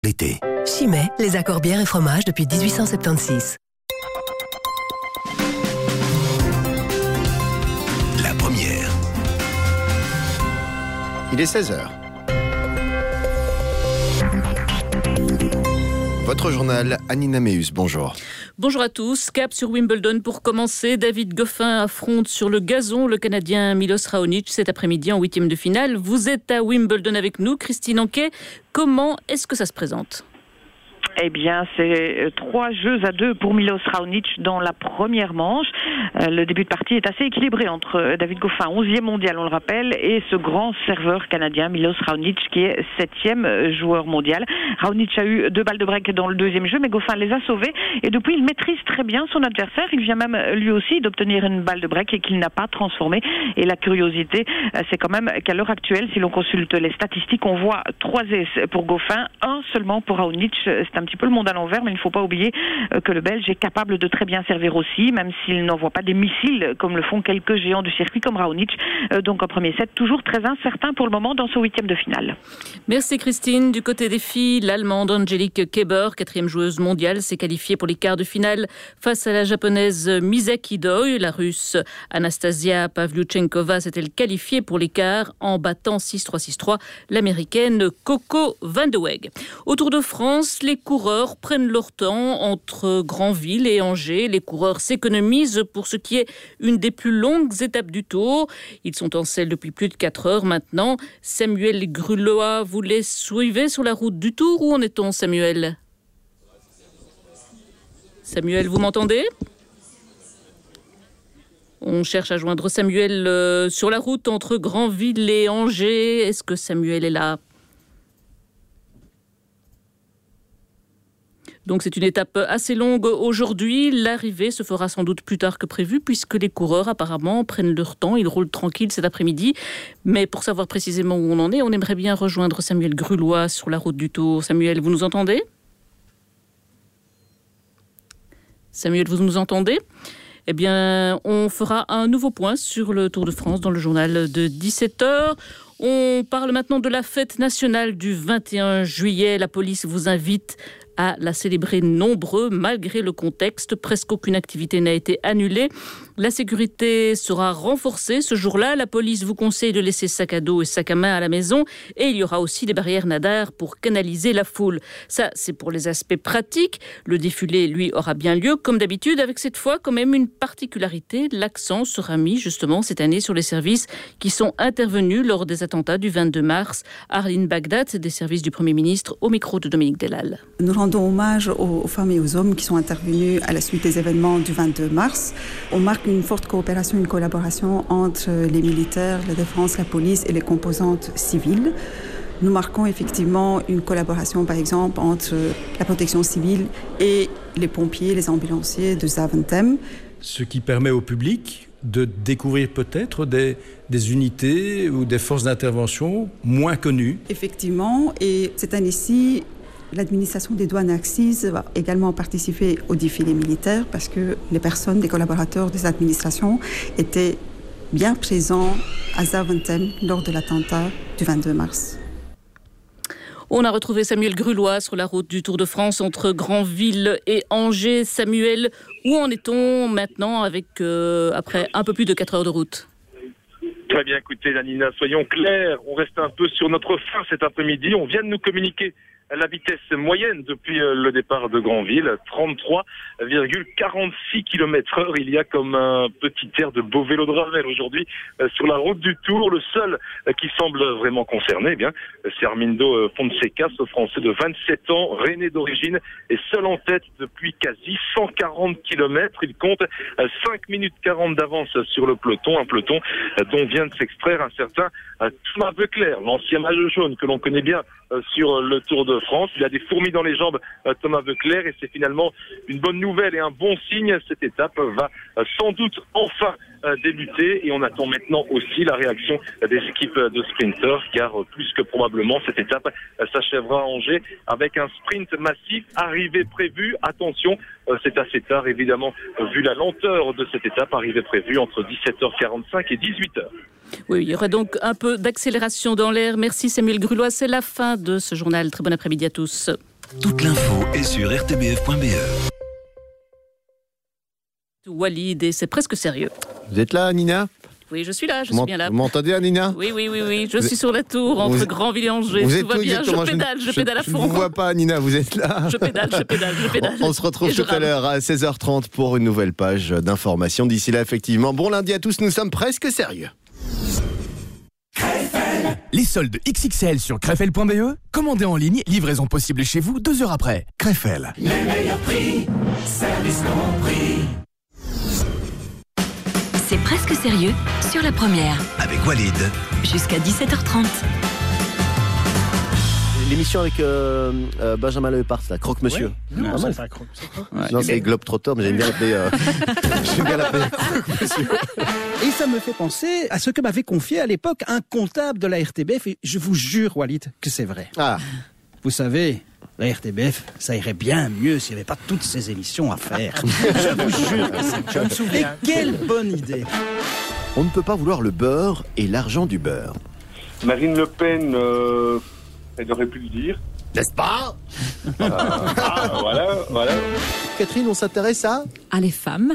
L'été. Chimay, les accords bières et fromages depuis 1876. La première. Il est 16h. Votre journal, Anina Meus, bonjour. Bonjour à tous. Cap sur Wimbledon pour commencer. David Goffin affronte sur le gazon le Canadien Milos Raonic cet après-midi en 8e de finale. Vous êtes à Wimbledon avec nous, Christine Anquet. Comment est-ce que ça se présente ? Eh bien, c'est 3-2 pour Milos Raonic dans la première manche. Le début de partie est assez équilibré entre David Goffin, 11e mondial, on le rappelle, et ce grand serveur canadien, Milos Raonic, qui est 7e joueur mondial. Raonic a eu 2 balles de break dans le deuxième jeu, mais Goffin les a sauvées. Et depuis, il maîtrise très bien son adversaire. Il vient même, lui aussi, d'obtenir une balle de break et qu'il n'a pas transformée. Et la curiosité, c'est quand même qu'à l'heure actuelle, si l'on consulte les statistiques, on voit 3 aces pour Goffin, 1 seulement pour Raonic. C'est un petit peu le monde à l'envers, mais il ne faut pas oublier que le Belge est capable de très bien servir aussi, même s'il n'envoie pas des missiles comme le font quelques géants du circuit comme Raonic. Donc en premier set, toujours très incertain pour le moment dans ce 8e de finale. Merci Christine. Du côté des filles, l'Allemande Angelique Kerber, 4e joueuse mondiale, s'est qualifiée pour les quarts de finale face à la Japonaise Misaki Doi. La Russe Anastasia Pavlyuchenkova s'était qualifiée pour les quarts en battant 6-3, 6-3 l'Américaine Coco Van de Weg. Au Tour de France, les coureurs prennent leur temps entre Granville et Angers. Les coureurs s'économisent pour ce qui est une des plus longues étapes du Tour. Ils sont en selle depuis plus de 4 heures maintenant. Samuel Grulois, vous les suivez sur la route du Tour? Où en est-on, Samuel? Samuel, vous m'entendez? On cherche à joindre Samuel sur la route entre Granville et Angers. Est-ce que Samuel est là? Donc c'est une étape assez longue aujourd'hui. L'arrivée se fera sans doute plus tard que prévu puisque les coureurs apparemment prennent leur temps. Ils roulent tranquilles cet après-midi. Mais pour savoir précisément où on en est, on aimerait bien rejoindre Samuel Grulois sur la route du Tour. Samuel, vous nous entendez ? Samuel, vous nous entendez ? Eh bien, on fera un nouveau point sur le Tour de France dans le journal de 17h. On parle maintenant de la fête nationale du 21 juillet. La police vous invite à la célébrer nombreux, malgré le contexte. Presque aucune activité n'a été annulée. La sécurité sera renforcée ce jour-là. La police vous conseille de laisser sac à dos et sac à main à la maison. Et il y aura aussi des barrières nadars pour canaliser la foule. Ça, c'est pour les aspects pratiques. Le défilé, lui, aura bien lieu, comme d'habitude, avec cette fois quand même une particularité. L'accent sera mis, justement, cette année sur les services qui sont intervenus lors des attentats du 22 mars. Arline Bagdad, des services du Premier ministre, au micro de Dominique Delal. Nous rendons hommage aux femmes et aux hommes qui sont intervenus à la suite des événements du 22 mars. On marque une forte coopération, une collaboration entre les militaires, la défense, la police et les composantes civiles. Nous marquons effectivement une collaboration, par exemple, entre la protection civile et les pompiers, les ambulanciers de Zaventem. Ce qui permet au public de découvrir peut-être des unités ou des forces d'intervention moins connues. Effectivement, et cette année-ci, l'administration des douanes et accises va également participer au défilé militaire parce que les personnes, les collaborateurs des administrations étaient bien présents à Zaventem lors de l'attentat du 22 mars. On a retrouvé Samuel Grulois sur la route du Tour de France entre Granville et Angers. Samuel, où en est-on maintenant avec après un peu plus de 4 heures de route ? Très bien, écoutez, Danina, soyons clairs, on reste un peu sur notre fin cet après-midi. On vient de nous communiquer la vitesse moyenne depuis le départ de Granville, 33,46 km/h. Il y a comme un petit air de beau vélo de Ravel aujourd'hui sur la route du Tour. Le seul qui semble vraiment concerné, eh bien, c'est Armindo Fonseca, ce Français de 27 ans, rennais d'origine, et seul en tête depuis quasi 140 km. Il compte 5 minutes 40 d'avance sur le peloton, un peloton dont vient de s'extraire un certain Thomas Voeckler, l'ancien maillot jaune que l'on connaît bien sur le Tour de France. Il a des fourmis dans les jambes, Thomas Voeckler, et c'est finalement une bonne nouvelle et un bon signe. Cette étape va sans doute enfin débuter, et on attend maintenant aussi la réaction des équipes de sprinteurs, car plus que probablement cette étape s'achèvera à Angers avec un sprint massif, arrivée prévue. Attention, c'est assez tard évidemment vu la lenteur de cette étape, arrivée prévue entre 17h45 et 18h. Oui, il y aura donc un peu d'accélération dans l'air. Merci Samuel Grulois, c'est la fin de ce journal. Très bon après-midi à tous. Toute l'info est sur rtbf.be. Walid, et c'est presque sérieux. Vous êtes là, Nina? Oui, je suis là, je suis bien là. Vous m'entendez, Nina? Oui, je suis sur la tour, entre Grandville et Angers. Tout va bien, je pédale à fond. Je ne vous vois pas, Nina, vous êtes là? Je pédale. On se retrouve tout à l'heure à 16h30 pour une nouvelle page d'information. D'ici là, effectivement, bon lundi à tous, nous sommes presque sérieux. Les soldes XXL sur Krefel.be. Commandez en ligne, livraison possible chez vous 2 heures après. Krefel. Les meilleurs prix, service compris. C'est presque sérieux sur la première. Avec Walid. Jusqu'à 17h30. L'émission avec Benjamin Lepars, la Croque-Monsieur. Ouais. Non, c'est pas Croque. Non, c'est Globetrotter, mais j'aime bien l'appeler Croque-Monsieur. Et ça me fait penser à ce que m'avait confié à l'époque un comptable de la RTBF. Et je vous jure, Walid, que c'est vrai. Ah. Vous savez, la RTBF, ça irait bien mieux s'il n'y avait pas toutes ces émissions à faire. Je vous jure que c'est. Je me souviens. Et quelle bonne idée. On ne peut pas vouloir le beurre et l'argent du beurre. Marine Le Pen, elle aurait pu le dire. N'est-ce pas? Voilà. Catherine, on s'intéresse à les femmes.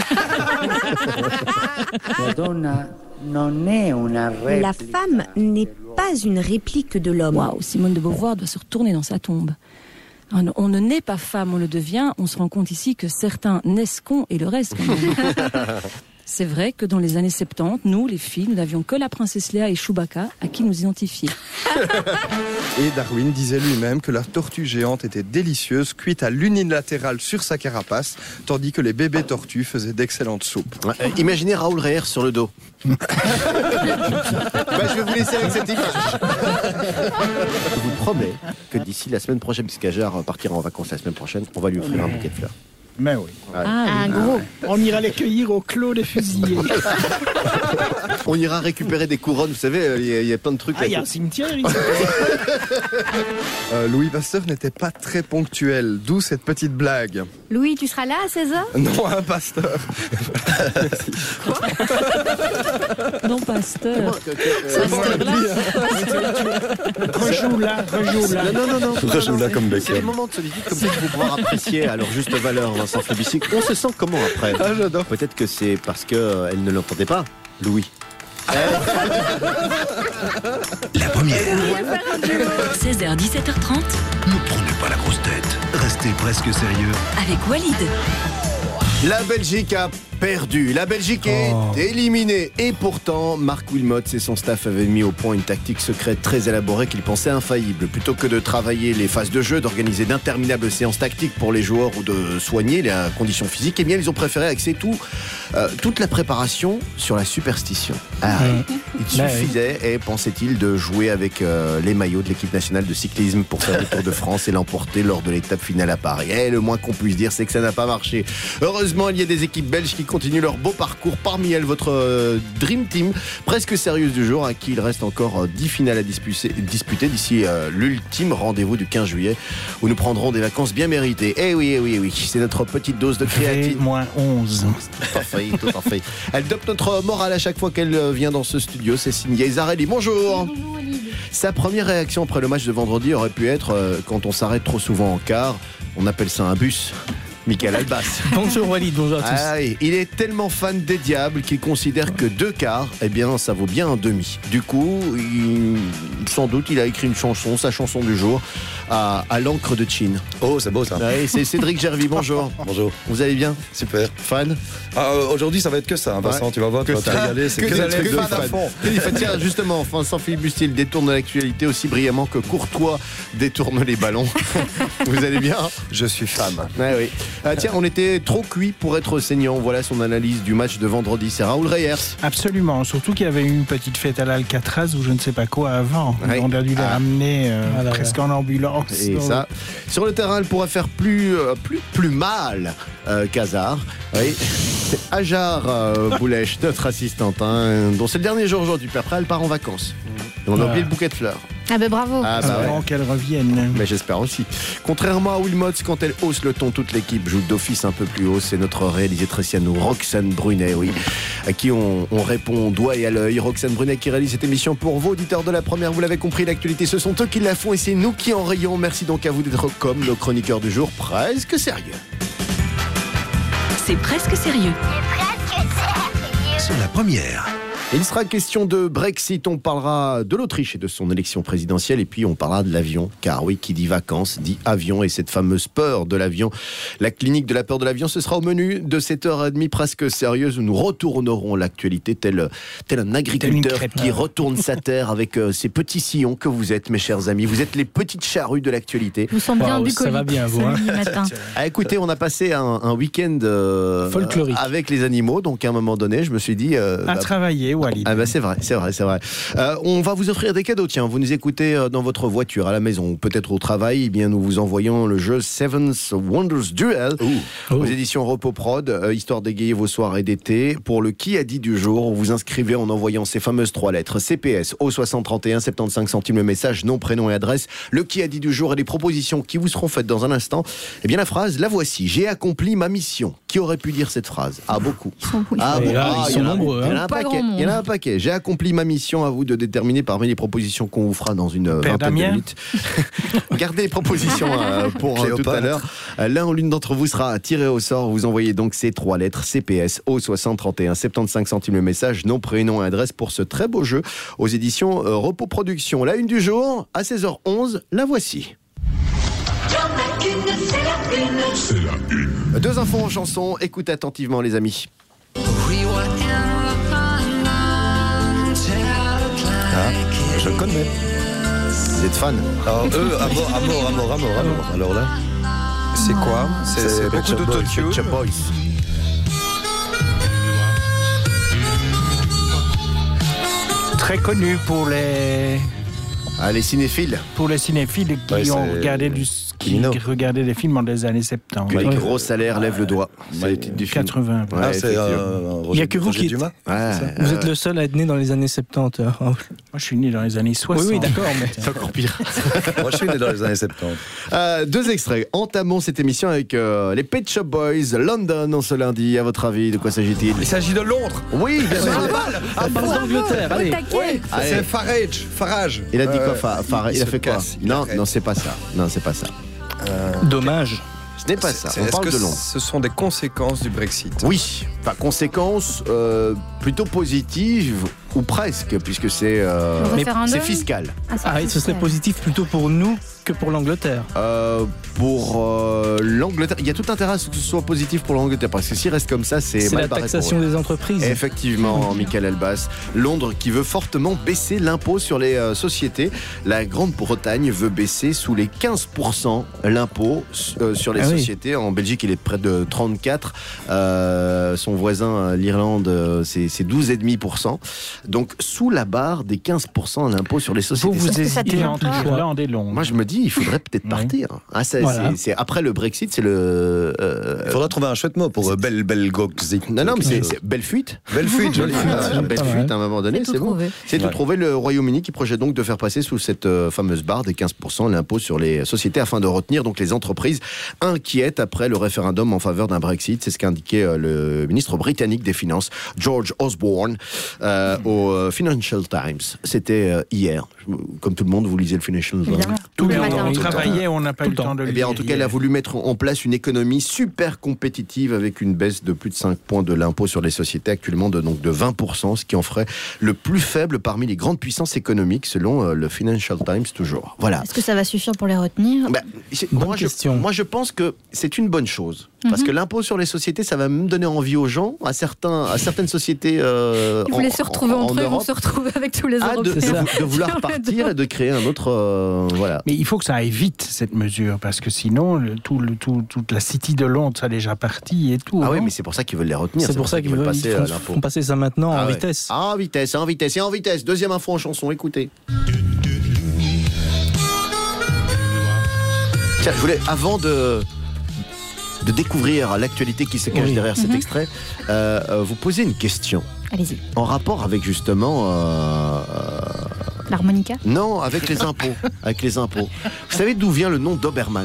La femme n'est pas une réplique de l'homme. Waouh, Simone de Beauvoir doit se retourner dans sa tombe. On ne naît pas femme, on le devient. On se rend compte ici que certains naissent cons et le reste quand même. C'est vrai que dans les années 70, nous, les filles, nous n'avions que la princesse Léa et Chewbacca à qui nous identifier. Et Darwin disait lui-même que la tortue géante était délicieuse, cuite à l'unilatéral sur sa carapace, tandis que les bébés tortues faisaient d'excellentes soupes. Imaginez Raoul Reher sur le dos. Je vais vous laisser avec cette image. Je vous promets que d'ici la semaine prochaine, puisque Ajar partira en vacances la semaine prochaine, on va lui offrir un bouquet de fleurs. Mais oui. Gros. On ira les cueillir au clos des fusillés. On ira récupérer des couronnes, vous savez, il y a plein de trucs. Il y a un cimetière ici. Louis Pasteur n'était pas très ponctuel, d'où cette petite blague. Louis, tu seras là à 16h? Non, un pasteur. Non, Pasteur. Rejoue là. Non. Rejoue là comme C'est les moments de solitude comme ça qu'il faut pouvoir apprécier à leur juste valeur, Vincent Fabici. On se sent comment après? Ah, j'adore. Peut-être que c'est parce qu'elle ne l'entendait pas, Louis. La première. 16h, 17h30. Ne prenez pas la grosse tête. Restez presque sérieux. Avec Walid. La Belgique a perdu. La Belgique est éliminée. Et pourtant, Marc Wilmots et son staff avaient mis au point une tactique secrète très élaborée qu'ils pensaient infaillible. Plutôt que de travailler les phases de jeu, d'organiser d'interminables séances tactiques pour les joueurs ou de soigner les conditions physiques, eh bien, ils ont préféré axer toute la préparation sur la superstition. Il suffisait, pensait-il, de jouer avec les maillots de l'équipe nationale de cyclisme pour faire le Tour de France et l'emporter lors de l'étape finale à Paris. Et le moins qu'on puisse dire, c'est que ça n'a pas marché. Heureusement, il y a des équipes belges qui continuent leur beau parcours. Parmi elles, votre Dream Team, presque sérieuse du jour, à qui il reste encore 10 finales à disputer d'ici l'ultime rendez-vous du 15 juillet, où nous prendrons des vacances bien méritées. Eh oui, c'est notre petite dose de créatine. -11. Tout à fait. Elle dope notre morale à chaque fois qu'elle vient dans ce studio. C'est signé Zarelli. Bonjour. Bonjour Walid. Sa première réaction après le match de vendredi aurait pu être quand on s'arrête trop souvent en quart, on appelle ça un bus. Michael Albas. Bonjour Walid, bonjour à tous. Il est tellement fan des diables qu'il considère que 2 quarts, eh bien, ça vaut bien un demi. Du coup, sans doute, il a écrit une chanson, sa chanson du jour, à l'encre de Chine. Oh, c'est beau ça. C'est Cédric Gervy, bonjour. Bonjour. Vous allez bien? Super. Fan? Aujourd'hui, ça va être que ça, Vincent, tu vas voir, tu vas te régaler. C'est que des trucs de fan. Tiens, justement, Vincent-Philippe Bustier détourne l'actualité aussi brillamment que Courtois détourne les ballons. Vous allez bien? Je suis fan. Oui. Tiens, on était trop cuit pour être saignant. Voilà son analyse du match de vendredi. C'est Raoul Reyers. Absolument. Surtout qu'il y avait eu une petite fête à l'Alcatraz ou je ne sais pas quoi avant. Oui. On a dû les ramener presque en ambulance. Et ça, sur le terrain, elle pourrait faire plus mal qu'Hazard. Oui. C'est Ajar Boulèche, notre assistante, dont c'est le dernier jour aujourd'hui. Puis après, elle part en vacances. Et on a oublié le bouquet de fleurs. Ah ben bravo. Ah bah Avant qu'elle revienne. Mais j'espère aussi. Contrairement à Wilmots, quand elle hausse le ton, toute l'équipe joue d'office un peu plus haut. C'est notre réalisatrice à nous, Roxane Brunet, oui, à qui on répond doigt et à l'œil. Roxane Brunet qui réalise cette émission pour vous, auditeurs de la première. Vous l'avez compris, l'actualité, ce sont eux qui la font et c'est nous qui en rayons. Merci donc à vous d'être comme nos chroniqueurs du jour, presque sérieux. C'est presque sérieux. C'est la première. Il sera question de Brexit, on parlera de l'Autriche et de son élection présidentielle et puis on parlera de l'avion, car oui, qui dit vacances dit avion et cette fameuse peur de l'avion. La clinique de la peur de l'avion, ce sera au menu de 7h30 presque sérieuse où nous retournerons l'actualité tel un agriculteur qui retourne sa terre avec ces petits sillons que vous êtes, mes chers amis. Vous êtes les petites charrues de l'actualité. Je vous sens bien bucolique. Ça va bien, vous. Matin. Ah, écoutez, on a passé un week-end folklorique avec les animaux, donc à un moment donné, je me suis dit... à travailler, Walid. Ah bah c'est vrai. On va vous offrir des cadeaux, tiens, vous nous écoutez dans votre voiture, à la maison, ou peut-être au travail, eh bien nous vous envoyons le jeu Seven's Wonders Duel aux éditions Repos Prod, histoire d'égayer vos soirées d'été. Pour le qui a dit du jour, vous inscrivez en envoyant ces fameuses 3 lettres CPS au 6031, 75 centimes le message, nom, prénom et adresse, le qui a dit du jour et les propositions qui vous seront faites dans un instant. Eh bien la phrase, la voici: j'ai accompli ma mission. Qui aurait pu dire cette phrase? Ah, beaucoup. Ils sont nombreux. Il y en a un paquet. Il y en a un paquet. J'ai accompli ma mission, à vous de déterminer parmi les propositions qu'on vous fera dans une vingtaine de minutes. Gardez les propositions pour tout à l'heure. L'un ou l'une d'entre vous sera tiré au sort. Vous envoyez donc ces 3 lettres CPS au 6031, 75 centimes le message, nom, prénom et adresse pour ce très beau jeu aux éditions Repos Productions. La une du jour, à 16h11, la voici. C'est la une. 2 infos en chanson, écoutez attentivement les amis. Je connais. Vous êtes fan? Alors à mort. Alors là, C'est quoi? C'est beaucoup Pet Shop Boys, d'autotune. Pet Shop Boys. Très connu pour les cinéphiles. Pour les cinéphiles qui ont regardé regardaient des films dans les années 70. Les gros salaires lèvent le doigt. C'est le titre du film. 80. Ouais, c'est Il n'y a que vous qui Dumas. Vous êtes le seul à être né dans les années 70. Moi, je suis né dans les années 60. Oui, d'accord, mais c'est encore pire. Moi, je suis né dans les années 70. 2 extraits. Entamons cette émission avec les Pet Shop Boys, London, en ce lundi. À votre avis, de quoi s'agit-il? Il s'agit de Londres. Oui, bien sûr. d'Angleterre, allez. C'est Farage. Il a dit quoi, Farage? Il a fait quoi? Non, c'est pas ça. Dommage. Ce n'est pas ça. On Est-ce parle que de Londres. ce sont des conséquences du Brexit? Oui. Enfin, conséquences plutôt positives ou presque, puisque c'est fiscal. Ce serait positif plutôt pour nous que pour l'Angleterre. Pour l'Angleterre, il y a tout intérêt à ce que ce soit positif pour l'Angleterre, parce que s'il reste comme ça, c'est mal la barré taxation pour eux. des entreprises. Effectivement, Michael Elbas. Londres qui veut fortement baisser l'impôt sur les sociétés. La Grande-Bretagne veut baisser sous les 15% l'impôt sur les sociétés. En Belgique, il est près de 34%. Son voisin, l'Irlande, c'est 12,5%. Donc, sous la barre des 15% l'impôt sur les sociétés. Vous hésitez entre l'Irlande et Londres. Moi, je me dis, il faudrait peut-être partir. Ah, c'est après le Brexit, c'est le... Il faudra trouver un chouette mot pour Belgoxit. Non, mais c'est belle fuite. Belle fuite, jolie fuite. Belle fuite, à un moment donné, c'est bon. C'est tout trouvé. Le Royaume-Uni qui projette donc de faire passer sous cette fameuse barre des 15% l'impôt sur les sociétés afin de retenir donc les entreprises inquiètes après le référendum en faveur d'un Brexit. C'est ce qu'a indiqué le ministre britannique des Finances, George Osborne, au Financial Times. C'était hier. Comme tout le monde, vous lisez le Financial Times. Tout le matin. On travaillait, on n'a pas eu le temps de le lire. En tout cas, elle a voulu mettre en place une économie super compétitive avec une baisse de plus de 5 points de l'impôt sur les sociétés, actuellement de 20%, ce qui en ferait le plus faible parmi les grandes puissances économiques, selon le Financial Times, toujours. Voilà. Est-ce que ça va suffire pour les retenir? Moi, je pense que c'est une bonne chose. Parce que l'impôt sur les sociétés, ça va même donner envie aux gens, à certaines sociétés. Ils voulaient se retrouver entre eux, ils vont se retrouver avec tous les Européens. De vouloir partir et de créer un autre. Voilà. Mais il faut que ça aille vite, cette mesure, parce que sinon, toute la City de Londres, ça est déjà parti et tout. Ah oui, mais c'est pour ça qu'ils veulent les retenir. C'est pour ça qu'ils veulent passer à l'impôt. Font passer ça maintenant en vitesse. En vitesse. Deuxième info en chanson, écoutez. Tiens, je voulais, avant de découvrir l'actualité qui se cache derrière cet extrait, vous poser une question. Allez-y. En rapport avec justement L'harmonica? Non, avec les impôts. Avec les impôts. Vous savez d'où vient le nom Doberman?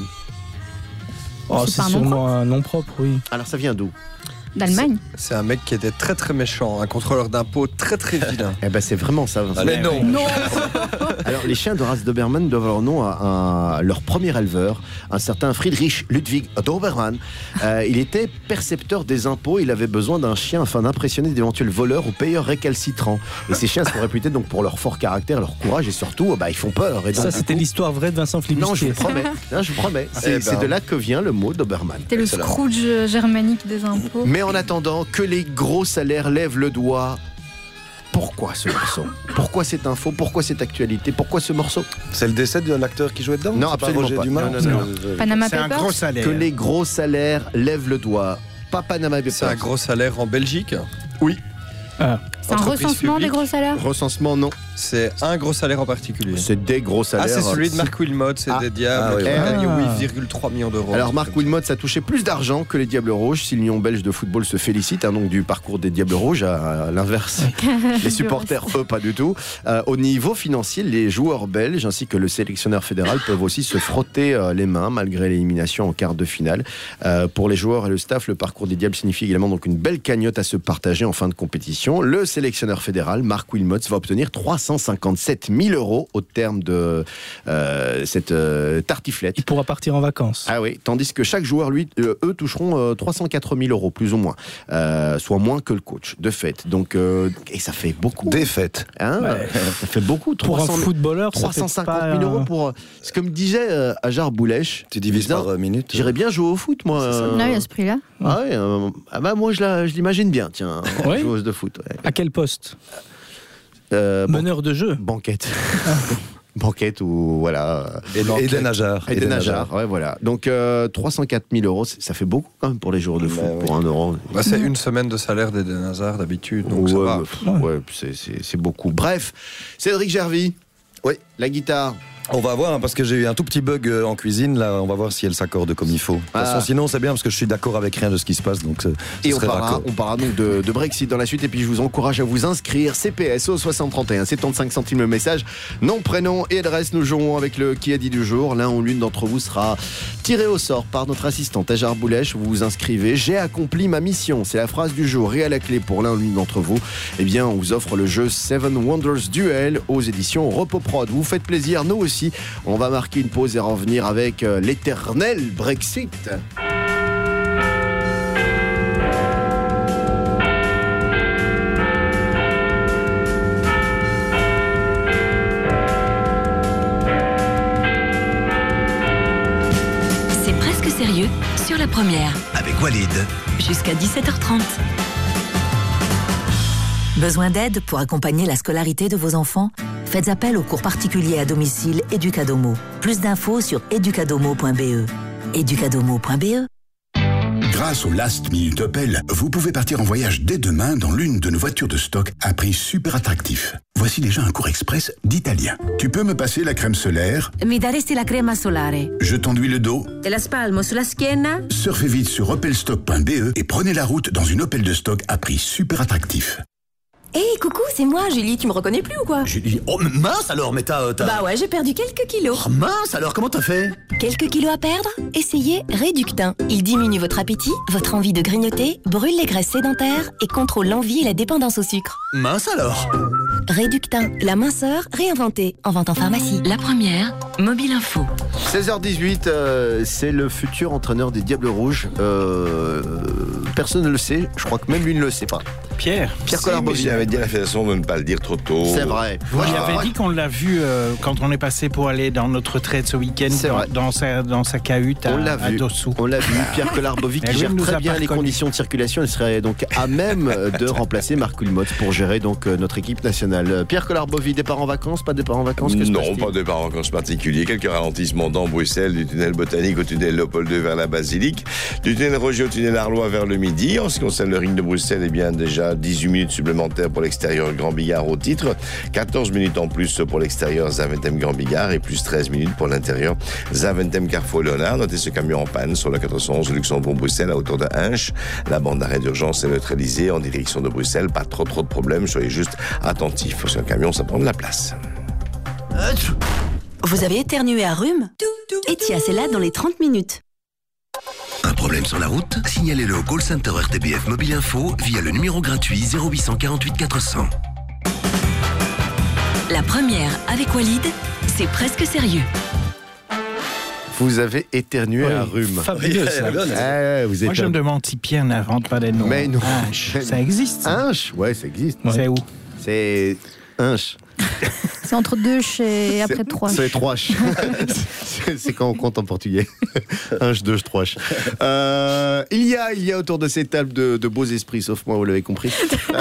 C'est sûrement un nom propre, oui. Alors ça vient d'où? D'Allemagne. C'est un mec qui était très très méchant, un contrôleur d'impôts très très vilain. Eh ben c'est vraiment ça. Mais non. Alors les chiens de race Doberman doivent leur nom à leur premier éleveur, un certain Friedrich Ludwig Dobermann. Il était percepteur des impôts. Il avait besoin d'un chien afin d'impressionner d'éventuels voleurs ou payeurs récalcitrants. Et ces chiens sont réputés donc pour leur fort caractère, leur courage et surtout ils font peur. Et donc, ça c'était l'histoire vraie de Vincent Flibustier. Non, je vous promets. C'est de là que vient le mot Doberman. C'était le Scrooge germanique des impôts. Mais en attendant que les gros salaires lèvent le doigt, pourquoi ce morceau? Pourquoi cette info? Pourquoi cette actualité? Pourquoi ce morceau? C'est le décès de l'acteur qui jouait dedans? Non, absolument pas. Non. Panama C'est un Papers. gros salaire. Que les gros salaires lèvent le doigt. Pas Panama Papers. C'est un gros salaire en Belgique? Oui. C'est un recensement des gros salaires? Recensement, non. C'est un gros salaire en particulier. C'est des gros salaires. Ah, c'est celui de Marc Wilmot, c'est des Diables qui ont gagné 8,3 millions d'euros. Alors Marc Wilmot a touché plus d'argent que les Diables Rouges. Si l'Union belge de football se félicite donc du parcours des Diables Rouges, à l'inverse, les supporters, eux, pas du tout. Au niveau financier, les joueurs belges ainsi que le sélectionneur fédéral peuvent aussi se frotter les mains malgré l'élimination en quart de finale. Pour les joueurs et le staff, le parcours des Diables signifie également donc une belle cagnotte à se partager en fin de compétition. Le sélectionneur fédéral, Marc Wilmot, va obtenir 357 000 euros au terme de cette tartiflette. Il pourra partir en vacances. Ah oui, tandis que chaque joueur, lui, eux, toucheront 304 000 euros, plus ou moins. Soit moins que le coach, de fait. Donc, et ça fait beaucoup. Des fêtes. Hein, ça fait beaucoup. Pour un footballeur, 350 000 euros pour... Ce que me disait Ajar Boulèche. Tu divises par minute. J'irais bien jouer au foot, moi. Non, il y a ce prix-là. Ah ouais, moi, je l'imagine bien, tiens, joueuse de foot. Ouais. À quel poste? Meneur de jeu. Banquette. Banquette ou voilà. Eden Hazard. Eden Hazard, ouais, voilà. Donc 304 000 euros, ça fait beaucoup quand même pour les joueurs de foot, pour 1 euro. Bah, c'est une semaine de salaire d'Eden Hazard d'habitude, donc ça va. Ouais, c'est beaucoup. Bref, Cédric Gervy, la guitare. On va voir, parce que j'ai eu un tout petit bug en cuisine, là, on va voir si elle s'accorde comme il faut. De toute façon, sinon, c'est bien, parce que je suis d'accord avec rien de ce qui se passe, donc et on parlera donc de Brexit dans la suite, et puis je vous encourage à vous inscrire, CPS au 6031, 75 centimes le message, nom, prénom et adresse. Nous jouerons avec le qui a dit du jour. L'un ou l'une d'entre vous sera tiré au sort par notre assistante Ajar Boulèche. Vous vous inscrivez, j'ai accompli ma mission, c'est la phrase du jour, et à la clé pour l'un ou l'une d'entre vous, eh bien, on vous offre le jeu Seven Wonders Duel aux éditions Repoprod. Vous faites plaisir, nous aussi. On va marquer une pause et revenir avec l'éternel Brexit. C'est presque sérieux sur la première. Avec Walid. Jusqu'à 17h30. Besoin d'aide pour accompagner la scolarité de vos enfants? Faites appel aux cours particuliers à domicile Educadomo. Plus d'infos sur educadomo.be. educadomo.be. Grâce au Last Minute Opel, vous pouvez partir en voyage dès demain dans l'une de nos voitures de stock à prix super attractif. Voici déjà un cours express d'Italien. Tu peux me passer la crème solaire? Mi daresti la crema solare. Je t'enduis le dos? E la spalmo sulla schiena? Surfez vite sur opelstock.be et prenez la route dans une Opel de stock à prix super attractif. Hé, coucou, c'est moi, Julie, tu me reconnais plus ou quoi? Julie, oh mince alors, mais t'as... Bah ouais, j'ai perdu quelques kilos. Oh mince alors, comment t'as fait? Quelques kilos à perdre? Essayez Réductin. Il diminue votre appétit, votre envie de grignoter, brûle les graisses sédentaires et contrôle l'envie et la dépendance au sucre. Mince alors. Réductin, la minceur réinventée, en vente en pharmacie. La première, Mobile Info. 16h18, c'est le futur entraîneur des Diables Rouges. Personne ne le sait, je crois que même lui ne le sait pas. Pierre Collard-Bovy. J'avais dit à la fédération de ne pas le dire trop tôt. C'est vrai. Moi, j'avais dit qu'on l'a vu quand on est passé pour aller dans notre retraite ce week-end dans sa cahute à Dossou. On l'a vu. Pierre Collard-Bovy qui gère très bien les conditions de circulation. Il serait donc à même de remplacer Marc Wilmot pour gérer donc notre équipe nationale. Pierre Collard-Bovy, départ en vacances, pas départ en vacances? Non, pas départ en vacances particulier. Quelques ralentissements dans Bruxelles, du tunnel Botanique au tunnel Léopold II vers la Basilique, du tunnel Roger au tunnel Arlois vers le Midi. En ce qui concerne le ring de Bruxelles, eh bien déjà 18 minutes supplémentaires pour l'extérieur Grand Bigard au titre, 14 minutes en plus pour l'extérieur Zaventem Grand Bigard et plus 13 minutes pour l'intérieur Zaventem Carrefour Léonard. Notez ce camion en panne sur la 411 Luxembourg-Bruxelles à hauteur de Hinche. La bande d'arrêt d'urgence est neutralisée en direction de Bruxelles. Pas trop de problèmes, soyez juste attentifs. Sur un camion, ça prend de la place. Vous avez éternué à rhume? Etias est là dans les 30 minutes. Un problème sur la route? Signalez-le au call center RTBF Mobile Info via le numéro gratuit 0848 400. La première avec Walid, c'est presque sérieux. Vous avez éternué à rhume. Fabuleux, ça. Moi, je me demande si Pierre n'invente pas des noms. Mais non. Inch, ça existe. Inch, ouais, ça existe. C'est où? C'est Inch. C'est entre 2 ch et après 3 ch. C'est 3 ch. C'est quand on compte en portugais. 1 ch, 2 ch, 3 ch. Il y a autour de ces tables de beaux esprits, sauf moi, vous l'avez compris. On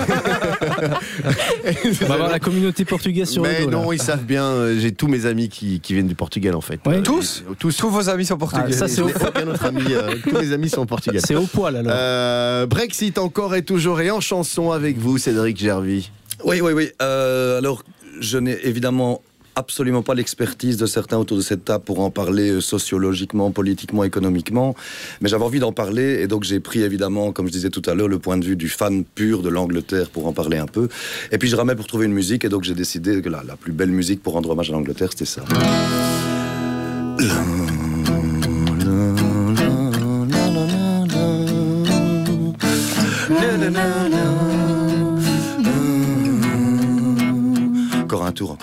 va avoir la communauté portugaise sur le dos. Mais non, là. ils savent bien. J'ai tous mes amis qui viennent du Portugal, en fait. Oui. Tous vos amis sont portugais. Ça, c'est aucun autre ami. Tous mes amis sont au Portugal. C'est au poil, alors. Brexit encore et toujours et en chanson avec vous, Cédric Gervy. Oui. Alors, je n'ai évidemment absolument pas l'expertise de certains autour de cette table pour en parler sociologiquement, politiquement, économiquement, mais j'avais envie d'en parler et donc j'ai pris évidemment, comme je disais tout à l'heure, le point de vue du fan pur de l'Angleterre pour en parler un peu. Et puis je ramais pour trouver une musique et donc j'ai décidé que la plus belle musique pour rendre hommage à l'Angleterre, c'était ça. Encore un tour.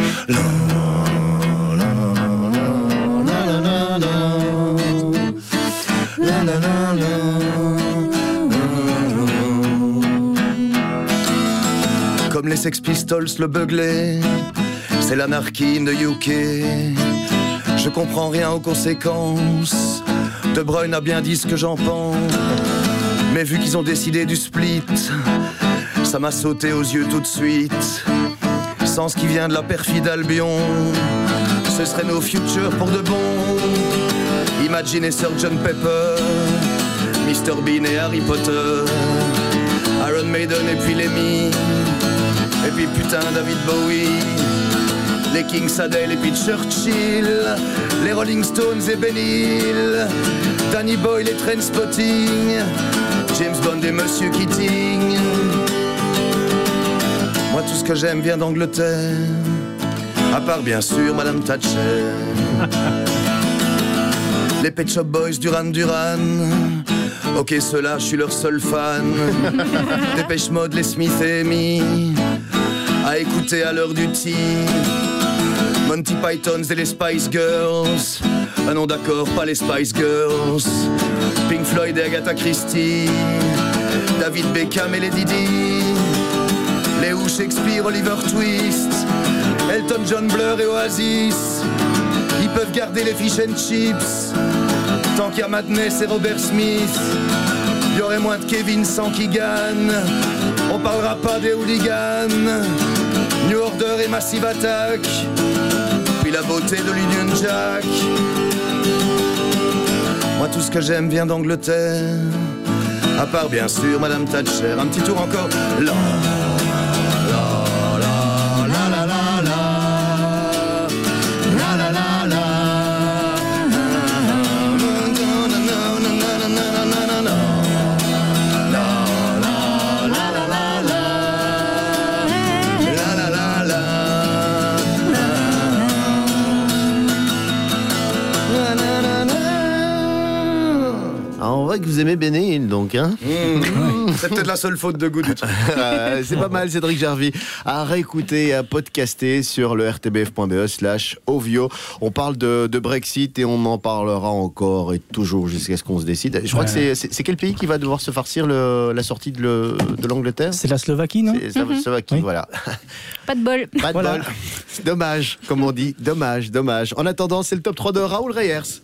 Comme les Sex Pistols, le Buglé, c'est l'anarchie in the UK. Je comprends rien aux conséquences. De Bruyne a bien dit ce que j'en pense. Mais vu qu'ils ont décidé du split, ça m'a sauté aux yeux tout de suite. Sens qui vient de la perfide Albion, ce serait nos futurs pour de bon. Imaginez Sir John Pepper, Mr Bean et Harry Potter, Iron Maiden et puis Lemmy, et puis putain David Bowie, les Kings Adele et puis Churchill, les Rolling Stones et Ben Hill, Danny Boyle et Trainspotting, James Bond et Monsieur Keating. Moi tout ce que j'aime vient d'Angleterre, à part bien sûr Madame Thatcher. Les Pet Shop Boys, Duran Duran, ok ceux-là je suis leur seul fan. Dépêche Mode, les Smith et Amy, à écouter à l'heure du tea. Monty Pythons et les Spice Girls, ah non d'accord pas les Spice Girls. Pink Floyd et Agatha Christie, David Beckham et les Didi, les Who, Shakespeare, Oliver Twist, Elton John, Blur et Oasis. Ils peuvent garder les fish and chips, tant qu'il y a Madness et Robert Smith. Il y aurait moins de Kevin sans Keegan. On parlera pas des hooligans, New Order et Massive Attack, puis la beauté de l'Union Jack. Moi tout ce que j'aime vient d'Angleterre, à part bien sûr Madame Thatcher. Un petit tour encore. La que vous aimez Ben Hill, donc, hein. C'est peut-être la seule faute de goût du truc. C'est pas mal, Cédric Gervy. À réécouter, à podcaster sur le rtbf.be/ovio. On parle de Brexit et on en parlera encore et toujours jusqu'à ce qu'on se décide. Je crois que c'est quel pays qui va devoir se farcir la sortie de l'Angleterre? C'est la Slovaquie, non? C'est la Slovaquie, oui. Voilà. Pas de bol. Pas de bol. Dommage, comme on dit. Dommage. En attendant, c'est le top 3 de Raoul Reyers.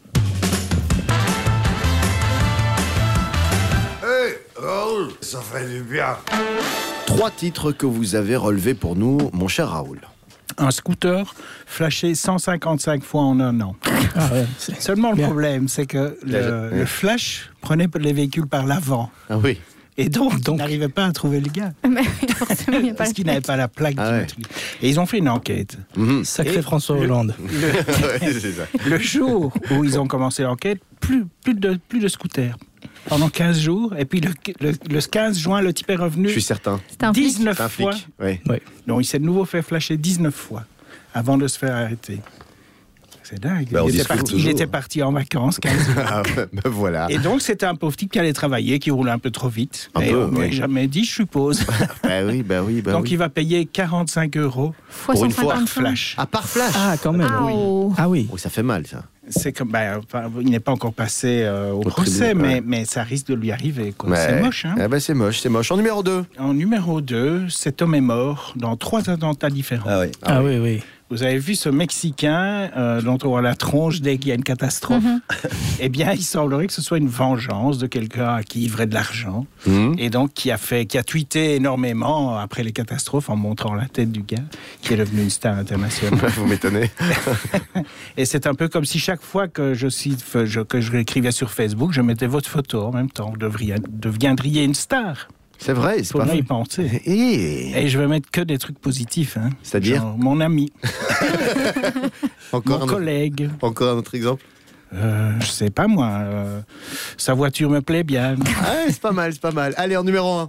Raoul, ça fait du bien. 3 titres que vous avez relevés pour nous, mon cher Raoul. Un scooter flashé 155 fois en un an. Seulement le problème, c'est que le flash prenait les véhicules par l'avant. Ah oui. Et donc il n'arrivait pas à trouver le gars. Parce qu'il n'avait pas la plaque. Et ils ont fait une enquête. Sacré François Hollande. Le jour où ils ont commencé l'enquête, plus de scooters. Pendant 15 jours, et puis le 15 juin, le type est revenu. Je suis certain. 19 fois. Oui. Donc il s'est de nouveau fait flasher 19 fois. avant de se faire arrêter. C'est dingue. Il était parti en vacances. 15 jours. Voilà. Et donc, c'était un pauvre type qui allait travailler, qui roulait un peu trop vite. On ne lui a jamais dit, je suppose. Donc, il va payer 45 € pour une fois par flash. Ah, par flash. Ah, quand même. Ah oui. Oh, ça fait mal, ça. C'est comme, il n'est pas encore passé au procès, mais ça risque de lui arriver. Quoi. Ouais. C'est moche. Hein. C'est moche. En numéro 2. En numéro 2, cet homme est mort dans 3 attentats différents. Ah oui. Vous avez vu ce Mexicain dont on voit la tronche dès qu'il y a une catastrophe. Eh bien, il semblerait que ce soit une vengeance de quelqu'un à qui il livrait de l'argent. Et donc, qui a tweeté énormément après les catastrophes en montrant la tête du gars, qui est devenu une star internationale. Vous m'étonnez. Et c'est un peu comme si chaque fois que je réécrivais sur Facebook, je mettais votre photo en même temps. Vous deviendriez une star. C'est vrai, c'est pas y penser. Et je vais mettre que des trucs positifs. Hein. C'est-à-dire mon ami. Encore mon collègue. Encore un autre exemple. Je sais pas moi. Sa voiture me plaît bien. C'est pas mal. Allez, en numéro 1.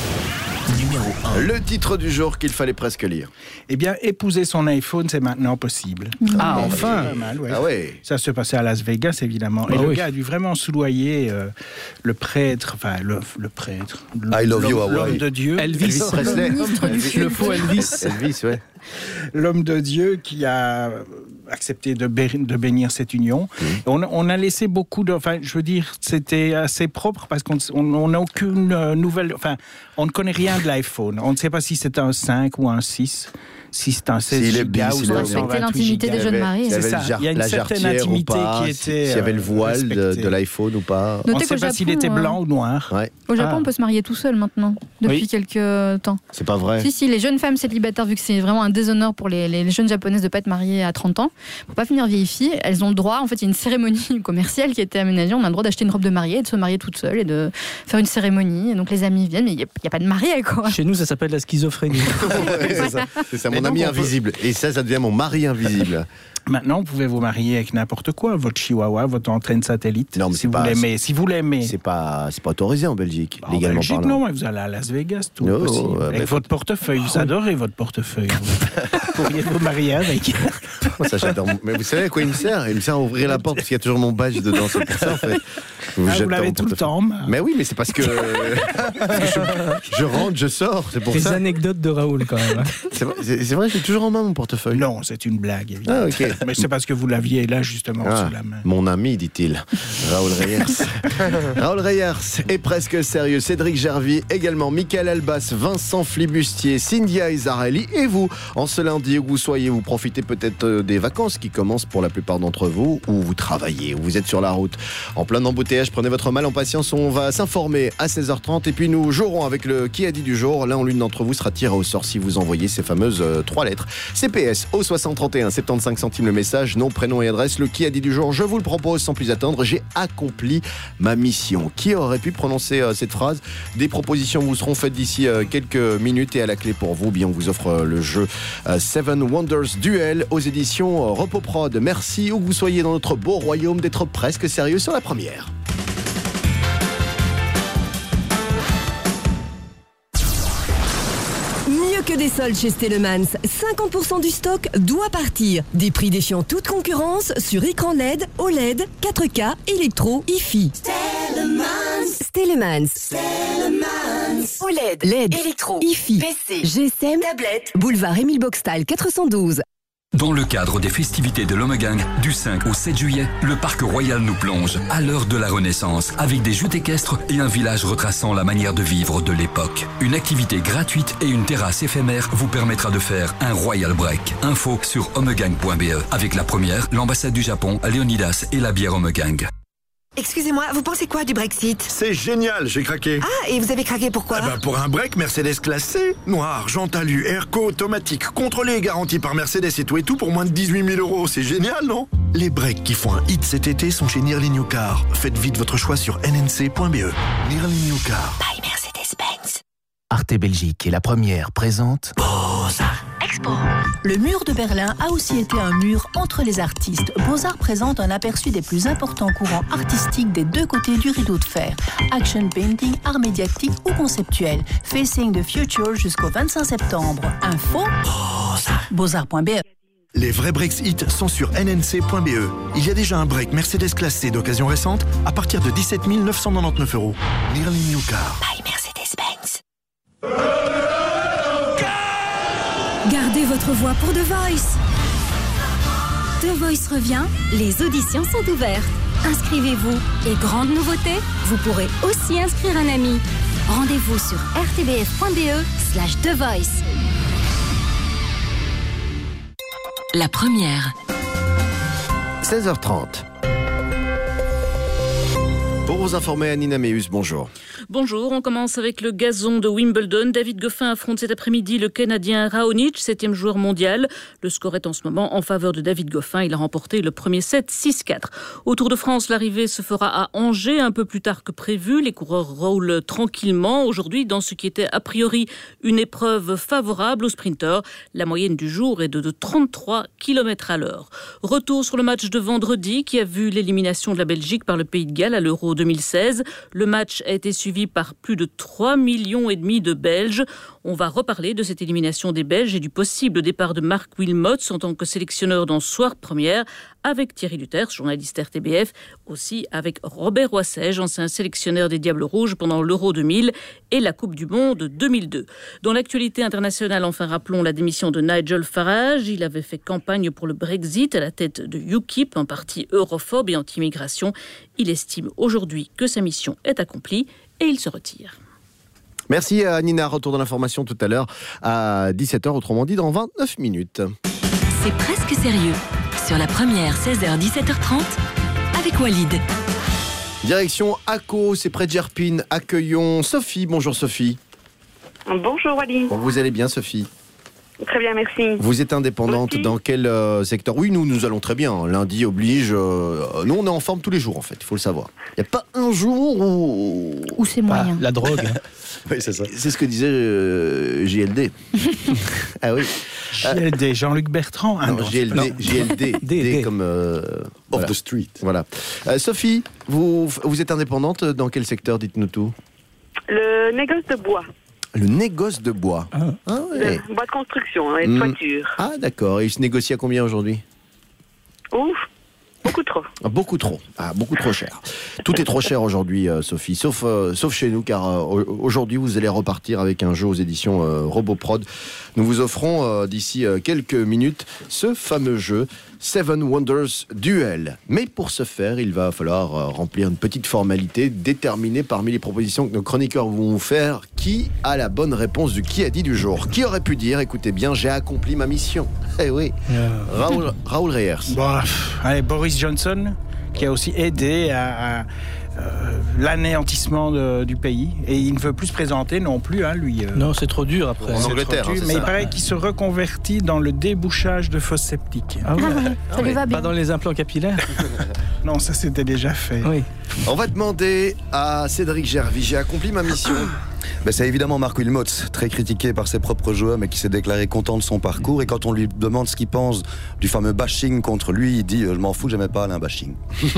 Le titre du jour qu'il fallait presque lire. Eh bien, épouser son iPhone, c'est maintenant possible. Ah, enfin. Pas mal, ouais. Ah ouais. Ça se passait à Las Vegas, évidemment. Et le gars a dû vraiment soudoyer le prêtre, le prêtre. I love you, Hawaii. L'homme de Dieu. Elvis Presley. Le faux Elvis. Elvis, ouais. L'homme de Dieu qui a accepté de bénir cette union. On a laissé beaucoup de... Enfin, je veux dire, c'était assez propre parce qu'on n'a aucune nouvelle... Enfin, on ne connaît rien de l'iPhone. On ne sait pas si c'est un 5 ou un 6. Si c'est un 16 gigas ou un 128 l'intimité des jeunes mariés. C'est ça. Il y a une certaine intimité qui était s'il y avait le voile de l'iPhone ou pas. On ne sait pas s'il était blanc ou noir. Ouais. Au Japon, on peut se marier tout seul maintenant, depuis quelques temps. C'est pas vrai. Si, les jeunes femmes célibataires, vu que c'est vraiment un déshonneur pour les jeunes japonaises de ne pas être mariées à 30 ans, pour pas finir vieilles filles, elles ont le droit, en fait, il y a une cérémonie commerciale qui a été aménagée, on a le droit d'acheter une robe de mariée et de se marier toute seule et de faire une cérémonie. Et donc les amis viennent, mais il n'y a pas de mariée, quoi. Chez nous, ça s'appelle la schizophrénie. C'est ça, mon ami invisible. Et ça devient mon mari invisible. Maintenant, vous pouvez vous marier avec n'importe quoi, votre chihuahua, votre antenne satellite. Non, mais si vous l'aimez. C'est pas autorisé en Belgique, légalement parlant. Non, mais vous allez à Las Vegas, tout possible. Avec votre portefeuille, vous adorez votre portefeuille. Vous pourriez vous marier avec. Ça, j'adore. Mais vous savez à quoi il me sert ? Il me sert à ouvrir la porte parce qu'il y a toujours mon badge dedans. C'est pour ça, en fait. Vous l'avez tout le temps. Mais oui, mais c'est parce que je rentre, je sors. C'est pour ça. Des anecdotes de Raoul, quand même. C'est vrai, j'ai toujours en main mon portefeuille. Non, c'est une blague, évidemment. Ah, ok. Mais c'est parce que vous l'aviez là, justement, sous la main. Mon ami, dit-il. Raoul Reyers. Raoul Reyers est presque sérieux. Cédric Gervy, également Michael Albas, Vincent Flibustier, Cynthia Isarelli et vous. En ce lundi, où vous soyez, vous profitez peut-être des vacances qui commencent pour la plupart d'entre vous, ou vous travaillez, ou vous êtes sur la route. En plein embouteillage, prenez votre mal en patience. On va s'informer à 16h30 et puis nous jouerons avec le qui a dit du jour. L'un ou l'une d'entre vous sera tiré au sort si vous envoyez ces fameuses 3 lettres. CPS au 6031, 75 centimes le message, nom, prénom et adresse. Le qui a dit du jour, je vous le propose sans plus attendre. J'ai accompli ma mission. Qui aurait pu prononcer cette phrase ? Des propositions vous seront faites d'ici quelques minutes et à la clé pour vous, bien on vous offre le jeu Seven Wonders Duel aux éditions Repoprod. Merci où que vous soyez dans notre beau royaume d'être presque sérieux sur la première. Mieux que des soldes chez Stellemans, 50% du stock doit partir. Des prix défiant toute concurrence sur écran LED, OLED, 4K, électro, hi-fi. Stellemans. OLED, LED, électro, hi-fi, PC, GSM, tablette, boulevard Émile Boxtal 412. Dans le cadre des festivités de l'Homegang, du 5 au 7 juillet, le Parc Royal nous plonge à l'heure de la Renaissance, avec des joutes équestres et un village retraçant la manière de vivre de l'époque. Une activité gratuite et une terrasse éphémère vous permettra de faire un Royal Break. Info sur homegang.be. Avec la première, l'ambassade du Japon, Léonidas et la bière Homegang. Excusez-moi, vous pensez quoi du Brexit ? C'est génial, j'ai craqué. Ah, et vous avez craqué pourquoi ? Pour un break Mercedes classe C. Noir, Jean Talus, Airco automatique, contrôlé et garanti par Mercedes et tout pour moins de 18 000 €. C'est génial, non ? Les breaks qui font un hit cet été sont chez Nearly New Car. Faites vite votre choix sur nnc.be. Nearly New Car. By Mercedes-Benz. Arte Belgique est la première présente Beaux-Arts Expo. Le mur de Berlin a aussi été un mur entre les artistes. Beaux-Arts présente un aperçu des plus importants courants artistiques des deux côtés du rideau de fer. Action painting, art médiatique ou conceptuel. Facing the Future jusqu'au 25 septembre. Info Beaux-Arts.be. Les vrais Brexit sont sur nnc.be. Il y a déjà un break Mercedes classe C d'occasion récente à partir de 17 999 €. Nearly New Car. By Mercedes-Benz. Gardez votre voix pour The Voice. The Voice revient, les auditions sont ouvertes. Inscrivez-vous et grande nouveauté, vous pourrez aussi inscrire un ami. Rendez-vous sur rtbf.be/The Voice. La première. 16h30. Pour vous informer, Anina Meus, bonjour. Bonjour, on commence avec le gazon de Wimbledon. David Goffin affronte cet après-midi le Canadien Raonic, 7e joueur mondial. Le score est en ce moment en faveur de David Goffin. Il a remporté le premier set 6-4. Au Tour de France, l'arrivée se fera à Angers un peu plus tard que prévu. Les coureurs roulent tranquillement aujourd'hui dans ce qui était a priori une épreuve favorable aux sprinteurs. La moyenne du jour est de 33 km/h. Retour sur le match de vendredi qui a vu l'élimination de la Belgique par le Pays de Galles à l'Euro 2016. Le match a été suivi par plus de 3,5 millions de Belges. On va reparler de cette élimination des Belges et du possible départ de Marc Wilmots en tant que sélectionneur dans Soir Première avec Thierry Luters, journaliste RTBF, aussi avec Robert Roissège, ancien sélectionneur des Diables Rouges pendant l'Euro 2000 et la Coupe du Monde 2002. Dans l'actualité internationale, enfin, rappelons la démission de Nigel Farage. Il avait fait campagne pour le Brexit à la tête de UKIP, un parti europhobe et anti-immigration. Il estime aujourd'hui que sa mission est accomplie et il se retire. Merci à Nina, retour de l'information tout à l'heure à 17h, autrement dit dans 29 minutes. C'est presque sérieux. Sur la première, 16h, 17h30, avec Walid. Direction Akko, c'est près de Gerpine. Accueillons Sophie. Bonjour Sophie. Bonjour Walid. Vous allez bien Sophie ? Très bien, merci. Vous êtes indépendante dans quel secteur ? Oui, nous allons très bien. Lundi oblige. Nous, on est en forme tous les jours, en fait. Il faut le savoir. Il n'y a pas un jour où c'est moyen. La drogue. Oui, c'est ça. C'est ce que disait JLD. Ah oui. JLD, Jean-Luc Bertrand. Non, JLD. D comme off the street. Voilà. Sophie, vous êtes indépendante dans quel secteur ? Dites-nous tout. Le négoce de bois. Le négoce de bois. Ouais. Bois de construction et de toiture. Ah d'accord. Et il se négocie à combien aujourd'hui ? Ouf, beaucoup trop. Beaucoup trop. Beaucoup trop cher. Tout est trop cher aujourd'hui, Sophie. Sauf chez nous, car aujourd'hui, vous allez repartir avec un jeu aux éditions Roboprod. Nous vous offrons d'ici quelques minutes ce fameux jeu Seven Wonders Duel. Mais pour ce faire, il va falloir remplir une petite formalité, déterminer parmi les propositions que nos chroniqueurs vont vous faire qui a la bonne réponse du qui a dit du jour. Qui aurait pu dire, écoutez bien, j'ai accompli ma mission. Eh oui, Raoul Reyers. Allez, Boris Johnson, qui a aussi aidé à l'anéantissement du pays. Et il ne veut plus se présenter non plus, lui. Non, c'est trop dur après. En Angleterre, dur, mais il paraît qu'il se reconvertit dans le débouchage de fosses septiques. Ah ouais. Ça lui va bien. Pas dans les implants capillaires. Non, ça c'était déjà fait. Oui. On va demander à Cédric Gervy, j'ai accompli ma mission. C'est évidemment Marc Wilmots, très critiqué par ses propres joueurs, mais qui s'est déclaré content de son parcours. Et quand on lui demande ce qu'il pense du fameux bashing contre lui, il dit je m'en fous, j'aimais pas Alain bashing.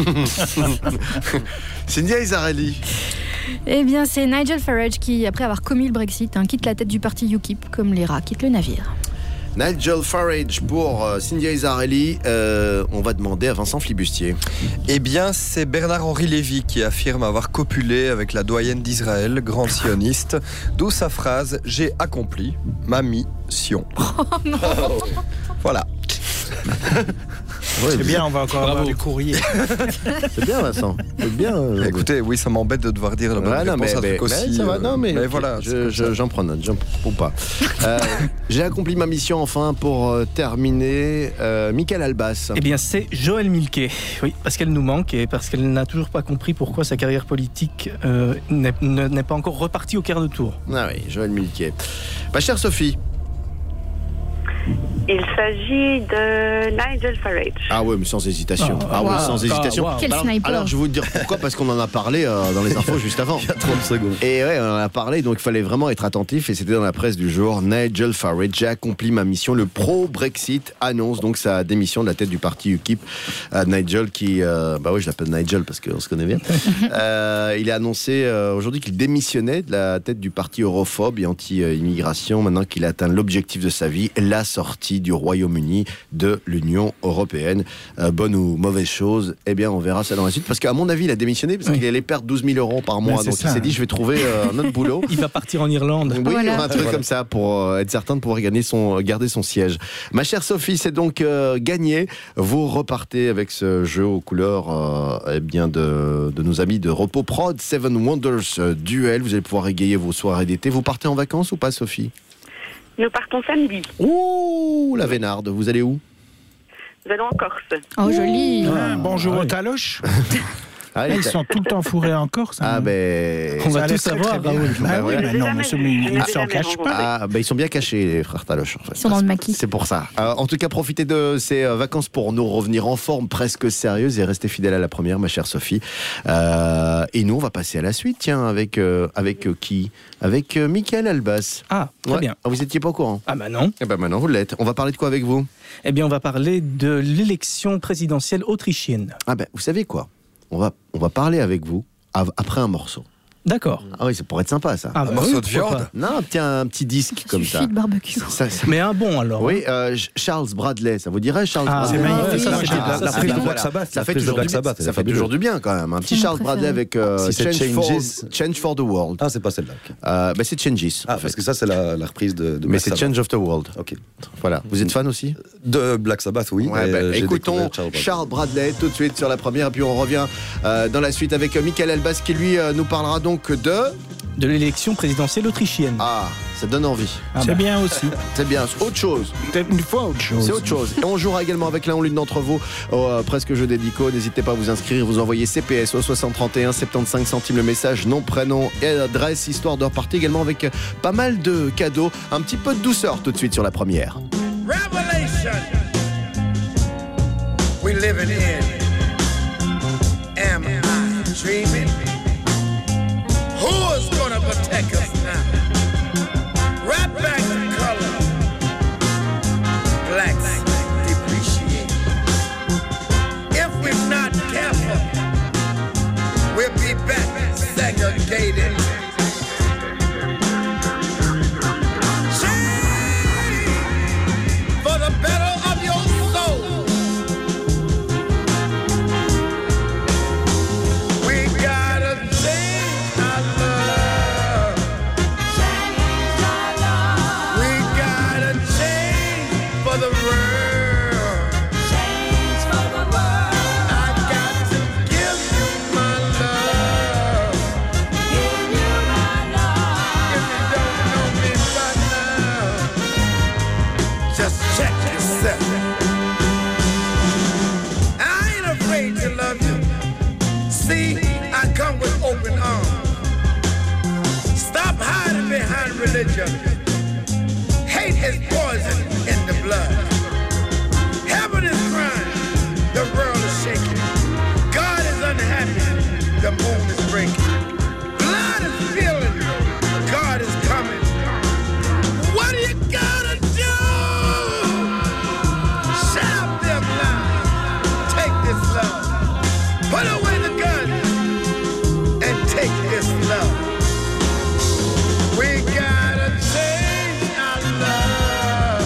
Cynthia Isarelli. Eh bien, c'est Nigel Farage qui, après avoir commis le Brexit, quitte la tête du parti UKIP, comme les rats quittent le navire. Nigel Farage pour Cynthia Isarelli. On va demander à Vincent Flibustier. Eh bien, c'est Bernard-Henri Lévy qui affirme avoir copulé avec la doyenne d'Israël, grande sioniste, d'où sa phrase « J'ai accompli ma mission ». Oh non. Voilà. C'est bien, on va encore avoir du courrier. C'est bien, Vincent. C'est bien. Écoutez, oui, ça m'embête de devoir dire la bonne réponse à un truc aussi. Ça va, mais voilà. J'en prends note, j'en pas. J'ai accompli ma mission enfin pour terminer. Michael Albas. Eh bien, c'est Joëlle Milquet. Oui, parce qu'elle nous manque et parce qu'elle n'a toujours pas compris pourquoi sa carrière politique n'est pas encore repartie au quart de tour. Ah oui, Joëlle Milquet. Ma chère Sophie. Il s'agit de Nigel Farage. Ah ouais, mais sans hésitation. Sans hésitation. Quel sniper. Alors, je vais vous dire pourquoi, parce qu'on en a parlé dans les infos juste avant. Il y a 30 secondes. Et ouais, on en a parlé, donc il fallait vraiment être attentif, et c'était dans la presse du jour. Nigel Farage, j'ai accompli ma mission. Le pro-Brexit annonce donc sa démission de la tête du parti UKIP. Nigel qui... je l'appelle Nigel parce qu'on se connaît bien. Il a annoncé aujourd'hui qu'il démissionnait de la tête du parti europhobe et anti-immigration, maintenant qu'il a atteint l'objectif de sa vie, la sortie sortie du Royaume-Uni de l'Union européenne. Bonne ou mauvaise chose, eh bien on verra ça dans la suite, parce qu'à mon avis il a démissionné parce qu'il allait perdre 12 000 € par mois, donc il s'est dit je vais trouver un autre boulot. Il va partir en Irlande. Oui, un truc comme ça pour être certain de pouvoir garder son siège. Ma chère Sophie, c'est donc gagné. Vous repartez avec ce jeu aux couleurs de nos amis de Repos Prod, Seven Wonders Duel. Vous allez pouvoir égayer vos soirées d'été. Vous partez en vacances ou pas, Sophie? Nous partons samedi. Ouh, la Vénarde. Vous allez où? Nous allons en Corse. Oh, joli. Bonjour aux taloches. Ils sont tout le temps fourrés en Corse. Ah ben, on va tout savoir, Raoul. Ils s'en cachent pas. Ils sont bien cachés, les frères Taloche. En fait. Ils sont dans le maquis. C'est pour ça. En tout cas, profitez de ces vacances pour nous revenir en forme, presque sérieuse, et restez fidèles à la première, ma chère Sophie. Et nous, on va passer à la suite, tiens, avec qui? Avec Michael Albas. Ah, très bien. Vous étiez pas au courant? Ah bah non. Eh ben maintenant, vous l'êtes. On va parler de quoi avec vous? Eh bien, on va parler de l'élection présidentielle autrichienne. Ah ben, vous savez quoi? On va parler avec vous après un morceau. D'accord. Ah oui, ça pourrait être sympa, ça. Un morceau de viande? Non, tiens, un petit disque comme ça. De barbecue. Mais un bon, alors. Oui, Charles Bradley, ça vous dirait, Charles Bradley? C'est magnifique. La prise de Black Sabbath. Ça fait toujours du bien, quand même. Un petit Charles Bradley avec Change for the World. Ah, c'est pas celle-là. C'est Changes. Ah, parce que ça, c'est la reprise de Black Sabbath. Mais c'est Change of the World. Ok. Voilà. Vous êtes fan aussi? De Black Sabbath, oui. Écoutons Charles Bradley tout de suite sur la première, et puis on revient dans la suite avec Michael Albas qui, lui, nous parlera donc de l'élection présidentielle autrichienne. Ah, ça donne envie. C'est bien aussi. C'est bien. Autre chose. Une fois autre chose. C'est autre chose. Et on jouera également avec l'un ou l'une d'entre vous au Presque Jeu dédico. N'hésitez pas à vous inscrire. Vous envoyez CPS au 6031, 75 centimes le message, nom, prénom et adresse, histoire de repartir également avec pas mal de cadeaux. Un petit peu de douceur tout de suite sur la première. Revelation. We living in. Am I dreaming? Who is gonna protect us now? Right back to color. Blacks depreciate. If we're not careful, we'll be back segregated. Change for the better of your soul. We gotta change our love. Change our love. We gotta change for the world. Change for the world. I got to give you my love. Give you my love. If you don't know me by now, just check yourself. I ain't afraid to love you. See, I come with open arms. Stop hiding behind religion. Hate is poison in the blood. Heaven is crying, the world is shaking. God is unhappy, the moon is breaking. Blood is feeling, God is coming. What do you gotta do? Shut up them lies. Take this love. Put away the gun and take this love. We gotta change our love.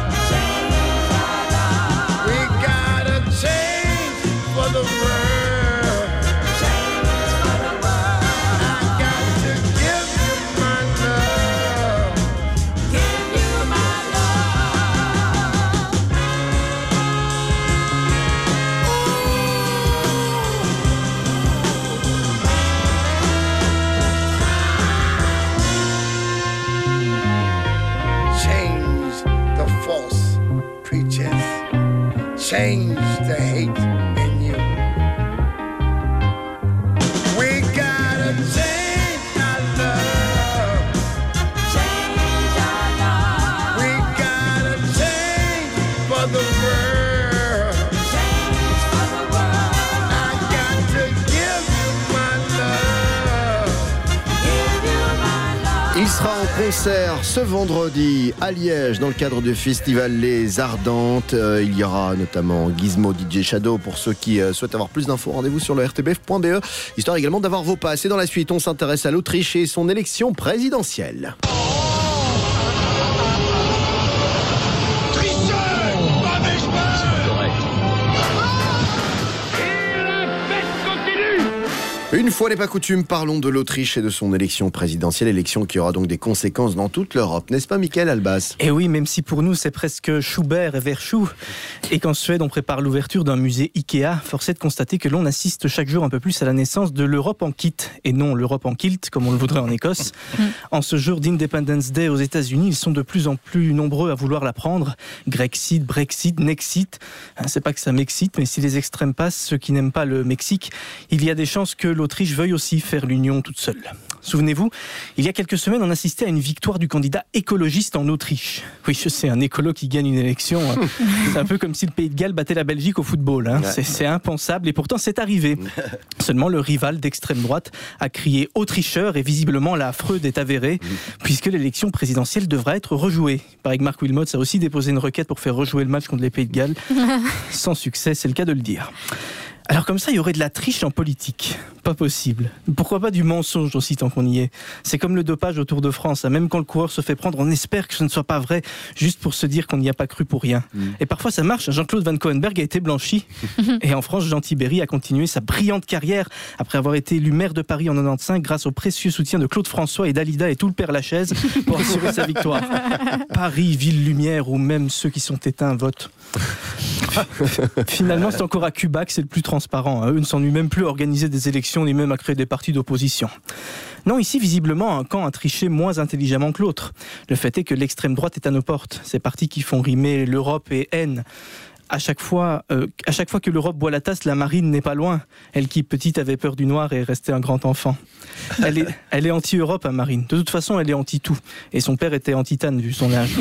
We gotta change for the world. I got to give you my love. Give you my Change the false pretense. Change the hate in you. We gotta change our love. Change our love. We gotta change for the world. Change for the world. I got to give you my love. Give you my love. Il sera en concert ce vendredi à Liège dans le cadre du festival Les Ardentes. Il y aura notamment Gizmo, DJ Shadow pour ceux qui souhaitent avoir plus d'infos. Rendez-vous sur le rtbf.be, histoire également d'avoir vos passes. Et dans la suite, on s'intéresse à l'Autriche et son élection présidentielle. Tricheur! Une fois n'est pas coutume, parlons de l'Autriche et de son élection présidentielle, élection qui aura donc des conséquences dans toute l'Europe, n'est-ce pas Mickaël Albas? Et oui, même si pour nous c'est presque Schubert et Verschou, et qu'en Suède on prépare l'ouverture d'un musée Ikea, force est de constater que l'on assiste chaque jour un peu plus à la naissance de l'Europe en kit, et non l'Europe en kilt, comme on le voudrait en Écosse. En ce jour d'Independence Day aux États-Unis, ils sont de plus en plus nombreux à vouloir la prendre. Grexit, Brexit, Nexit, c'est pas que ça m'excite, mais si les extrêmes passent, ceux qui n'aiment pas le Mexique, il y a des chances que l'Autriche veuille aussi faire l'union toute seule. Souvenez-vous, il y a quelques semaines, on assistait à une victoire du candidat écologiste en Autriche. Oui, je sais, un écolo qui gagne une élection, c'est un peu comme si le Pays de Galles battait la Belgique au football. Ouais. C'est impensable et pourtant c'est arrivé. Seulement le rival d'extrême droite a crié « autricheur » et visiblement la fraude est avérée puisque l'élection présidentielle devra être rejouée. Il paraît que Mark Wilmot a aussi déposé une requête pour faire rejouer le match contre les Pays de Galles. Sans succès, c'est le cas de le dire. Alors comme ça, il y aurait de la triche en politique. Pas possible. Pourquoi pas du mensonge aussi tant qu'on y est. C'est comme le dopage au Tour de France. Même quand le coureur se fait prendre, on espère que ce ne soit pas vrai, juste pour se dire qu'on n'y a pas cru pour rien. Et parfois ça marche. Jean-Claude Van Coenberg a été blanchi. Et en France, Jean Tibéry a continué sa brillante carrière après avoir été élu maire de Paris en 95 grâce au précieux soutien de Claude François et Dalida et tout le Père Lachaise pour assurer sa victoire. Paris, ville lumière, où même ceux qui sont éteints votent. Finalement, c'est encore à Cuba que c'est le plus transparent. Eux ne s'ennuient même plus à organiser des élections ni même à créer des partis d'opposition. Non, ici, visiblement, un camp a triché moins intelligemment que l'autre. Le fait est que l'extrême droite est à nos portes. Ces partis qui font rimer l'Europe et haine. À chaque fois que l'Europe boit la tasse, la marine n'est pas loin. Elle qui, petite, avait peur du noir et est restée un grand enfant. Elle est anti-Europe, hein, Marine. De toute façon, elle est anti-tout. Et son père était anti-Tane, vu son âge.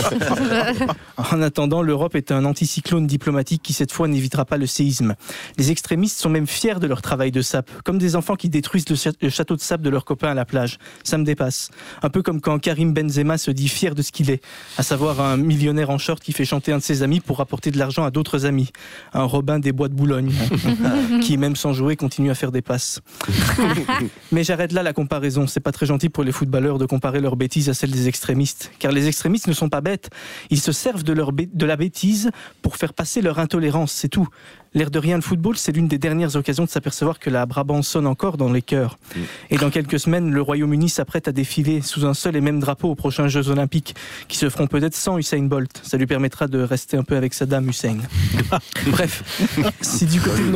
En attendant, l'Europe est un anticyclone diplomatique qui, cette fois, n'évitera pas le séisme. Les extrémistes sont même fiers de leur travail de sape, comme des enfants qui détruisent le château de sable de leurs copains à la plage. Ça me dépasse. Un peu comme quand Karim Benzema se dit fier de ce qu'il est, à savoir un millionnaire en short qui fait chanter un de ses amis pour rapporter de l'argent à d'autres amis. Un Robin des Bois de Boulogne, qui, même sans jouer, continue à faire des passes. Mais j'arrête là la comparaison. C'est pas très gentil pour les footballeurs de comparer leurs bêtises à celles des extrémistes. Car les extrémistes ne sont pas bêtes. Ils se servent de la bêtise pour faire passer leur intolérance, c'est tout. L'air de rien, le football, c'est l'une des dernières occasions de s'apercevoir que la Brabant sonne encore dans les cœurs. Et dans quelques semaines, le Royaume-Uni s'apprête à défiler sous un seul et même drapeau aux prochains Jeux Olympiques, qui se feront peut-être sans Usain Bolt. Ça lui permettra de rester un peu avec Saddam Hussein. Bref, si du côté de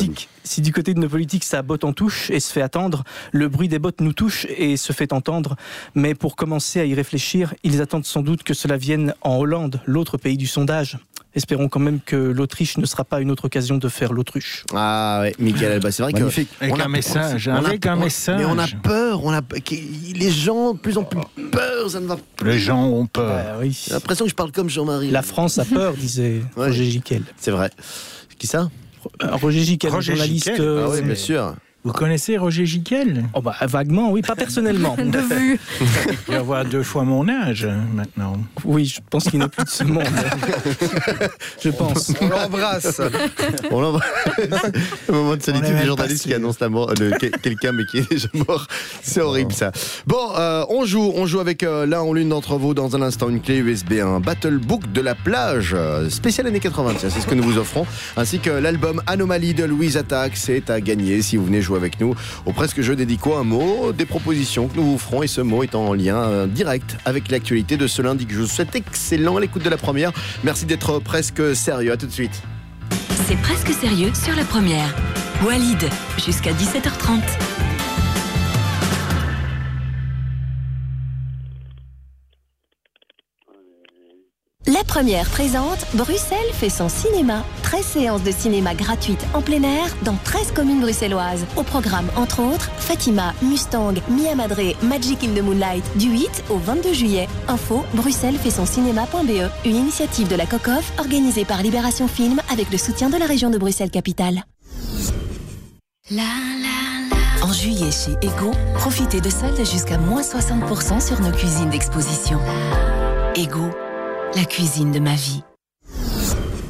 nos politiques, ça botte en touche et se fait attendre, le bruit des bottes nous touche et se fait entendre. Mais pour commencer à y réfléchir, ils attendent sans doute que cela vienne en Hollande, l'autre pays du sondage. Espérons quand même que l'Autriche ne sera pas une autre occasion de faire l'autruche. Ah ouais, Mickaël Alba, c'est vrai magnifique. Que... Avec un message. Mais on a peur, les gens ont de plus en plus peur, ça ne va plus. Les gens ont peur. Oui. J'ai l'impression que je parle comme Jean-Marie. La France a peur, disait Roger Giquel. C'est vrai. Qui ça? Roger Giquel, journaliste. Ah oui, bien sûr. Vous connaissez Roger Giquel? Oh bah, vaguement, oui, pas personnellement. De vue. Il doit avoir 2 fois mon âge maintenant. Oui, je pense qu'il n'est plus de ce monde. Je pense. On l'embrasse. On l'embrasse. Le moment de solitude du journaliste qui annonce la mort de quelqu'un mais qui est déjà mort. C'est horrible ça. Bon, on joue avec l'un ou l'une d'entre vous dans un instant une clé USB, un Battle Book de la plage spécial années 80. C'est ce que nous vous offrons, ainsi que l'album Anomalie de Louise Attaque. C'est à gagner si vous venez jouer avec nous au Presque Jeu dédico un mot, des propositions que nous vous ferons, et ce mot est en lien direct avec l'actualité de ce lundi que je vous souhaite excellent à l'écoute de la première. Merci d'être presque sérieux. À tout de suite. C'est Presque Sérieux sur la première. Walid, jusqu'à 17h30. La première présente, Bruxelles fait son cinéma. 13 séances de cinéma gratuites en plein air dans 13 communes bruxelloises. Au programme, entre autres, Fatima, Mustang, Mia Madre, Magic in the Moonlight, du 8 au 22 juillet. Info, bruxellesfaitsoncinéma.be. Une initiative de la COCOF organisée par Libération Film avec le soutien de la région de Bruxelles-Capitale. En juillet chez Ego, profitez de soldes jusqu'à moins 60% sur nos cuisines d'exposition. Ego, la cuisine de ma vie.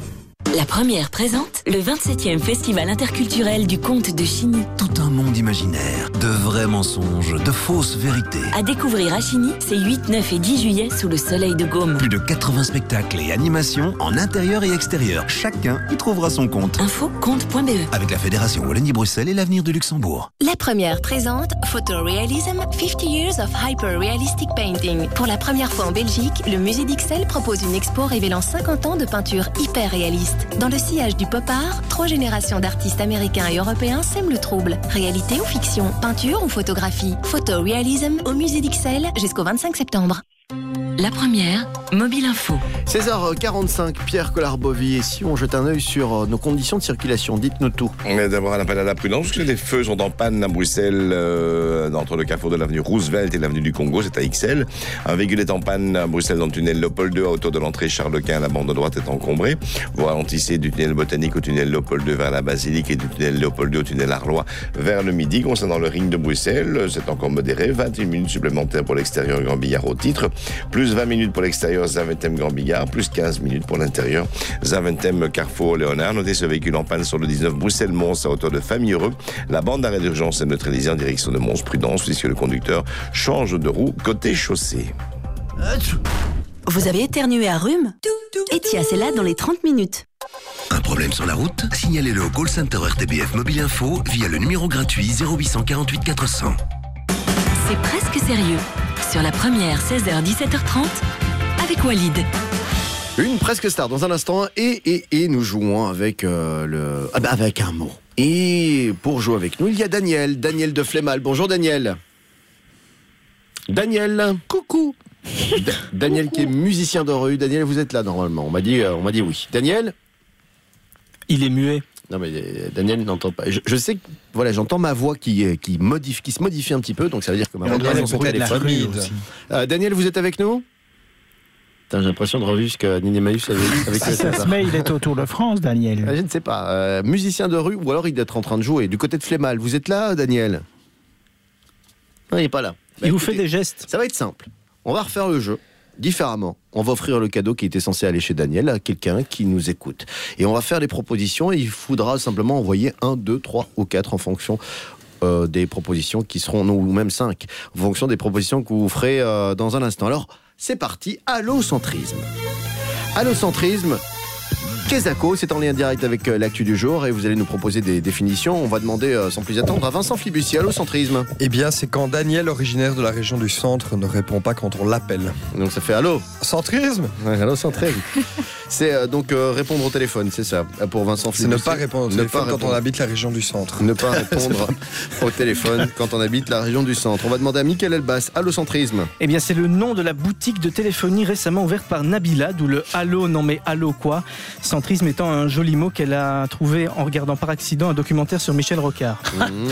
La première présente le 27e Festival interculturel du conte de Chigny. Tout un monde imaginaire, de vrais mensonges, de fausses vérités. À découvrir à Chigny, c'est 8, 9 et 10 juillet sous le soleil de Gaume. Plus de 80 spectacles et animations en intérieur et extérieur. Chacun y trouvera son compte. Info compte.be. Avec la Fédération Wallonie-Bruxelles et l'avenir du Luxembourg. La première présente Photorealism 50 Years of Hyper-Realistic Painting. Pour la première fois en Belgique, le musée d'Ixelles propose une expo révélant 50 ans de peinture hyper réaliste. Dans le sillage du pop art, 3 générations d'artistes américains et européens sèment le trouble. Réalité ou fiction, peinture ou photographie. Photorealism au musée d'Ixelles jusqu'au 25 septembre. La première, Mobile Info. 16h45, Pierre Collard-Bovy. Et si on jette un œil sur nos conditions de circulation, dites-nous tout. Mais d'abord, un appel à la prudence, parce que les feux sont en panne à Bruxelles, entre le carrefour de l'avenue Roosevelt et l'avenue du Congo, c'est à Ixelles. Un véhicule est en panne à Bruxelles dans le tunnel Léopold II, à hauteur de l'entrée Charles Quint. La bande de droite est encombrée. Vous ralentissez du tunnel Botanique au tunnel Léopold II vers la Basilique et du tunnel Léopold II au tunnel Arlois vers le midi. Concernant le ring de Bruxelles, c'est encore modéré. 21 minutes supplémentaires pour l'extérieur Grand Billard au titre, plus 20 minutes pour l'extérieur Zaventem Grand Billard, plus 15 minutes pour l'intérieur Zaventem Carrefour Léonard. Notez ce véhicule en panne sur le 19 Bruxelles-Mons à hauteur de Famille-Heureux. La bande d'arrêt d'urgence est neutralisée en direction de Mons. Prudence puisque le conducteur change de roue côté chaussée. Vous avez éternué à rhume ? Etia, c'est là dans les 30 minutes. Un problème sur la route? Signalez-le au call center RTBF Mobile Info via le numéro gratuit 0848 400. C'est presque sérieux. Sur la première, 16h-17h30, avec Walid. Une presque star dans un instant et nous jouons avec avec un mot. Et pour jouer avec nous, il y a Daniel de Flémal. Bonjour Daniel. Daniel. Coucou. Daniel qui est musicien de rue. Daniel, vous êtes là normalement. On m'a dit oui. Daniel. Il est muet. Non mais Daniel n'entend pas. Je sais que voilà, j'entends ma voix qui se modifie un petit peu, donc ça veut dire que ma voix est sur son téléphone. Daniel, vous êtes avec nous? J'ai l'impression de revivre ce que Nini Maïs avec ça se met, il est au Tour de France, Daniel. Je ne sais pas. Musicien de rue ou alors il doit être en train de jouer. Du côté de Flémal, vous êtes là, Daniel? Non, il n'est pas là. Il vous fait des gestes. Ça va être simple. On va refaire le jeu différemment. On va offrir le cadeau qui était censé aller chez Daniel à quelqu'un qui nous écoute. Et on va faire des propositions et il faudra simplement envoyer 1, 2, 3 ou 4 en fonction des propositions qui seront, non, ou même 5, en fonction des propositions que vous ferez dans un instant. Alors, c'est parti, allocentrisme. Allocentrisme, Kezako, c'est en lien direct avec l'actu du jour et vous allez nous proposer des définitions. On va demander sans plus attendre à Vincent Flibussier. Allocentrisme. Eh bien, c'est quand Daniel, originaire de la région du centre, ne répond pas quand on l'appelle. Donc ça fait allo. Centrisme. Ouais, allocentrisme. C'est donc répondre au téléphone, c'est ça, pour Vincent Flibussier. C'est ne pas répondre au téléphone quand on habite la région du centre. Ne pas répondre au téléphone quand on habite la région du centre. On va demander à Mickaël Elbas, allocentrisme. Eh bien, c'est le nom de la boutique de téléphonie récemment ouverte par Nabila, d'où le allo, non mais allo quoi. Centrisme étant un joli mot qu'elle a trouvé en regardant par accident un documentaire sur Michel Rocard.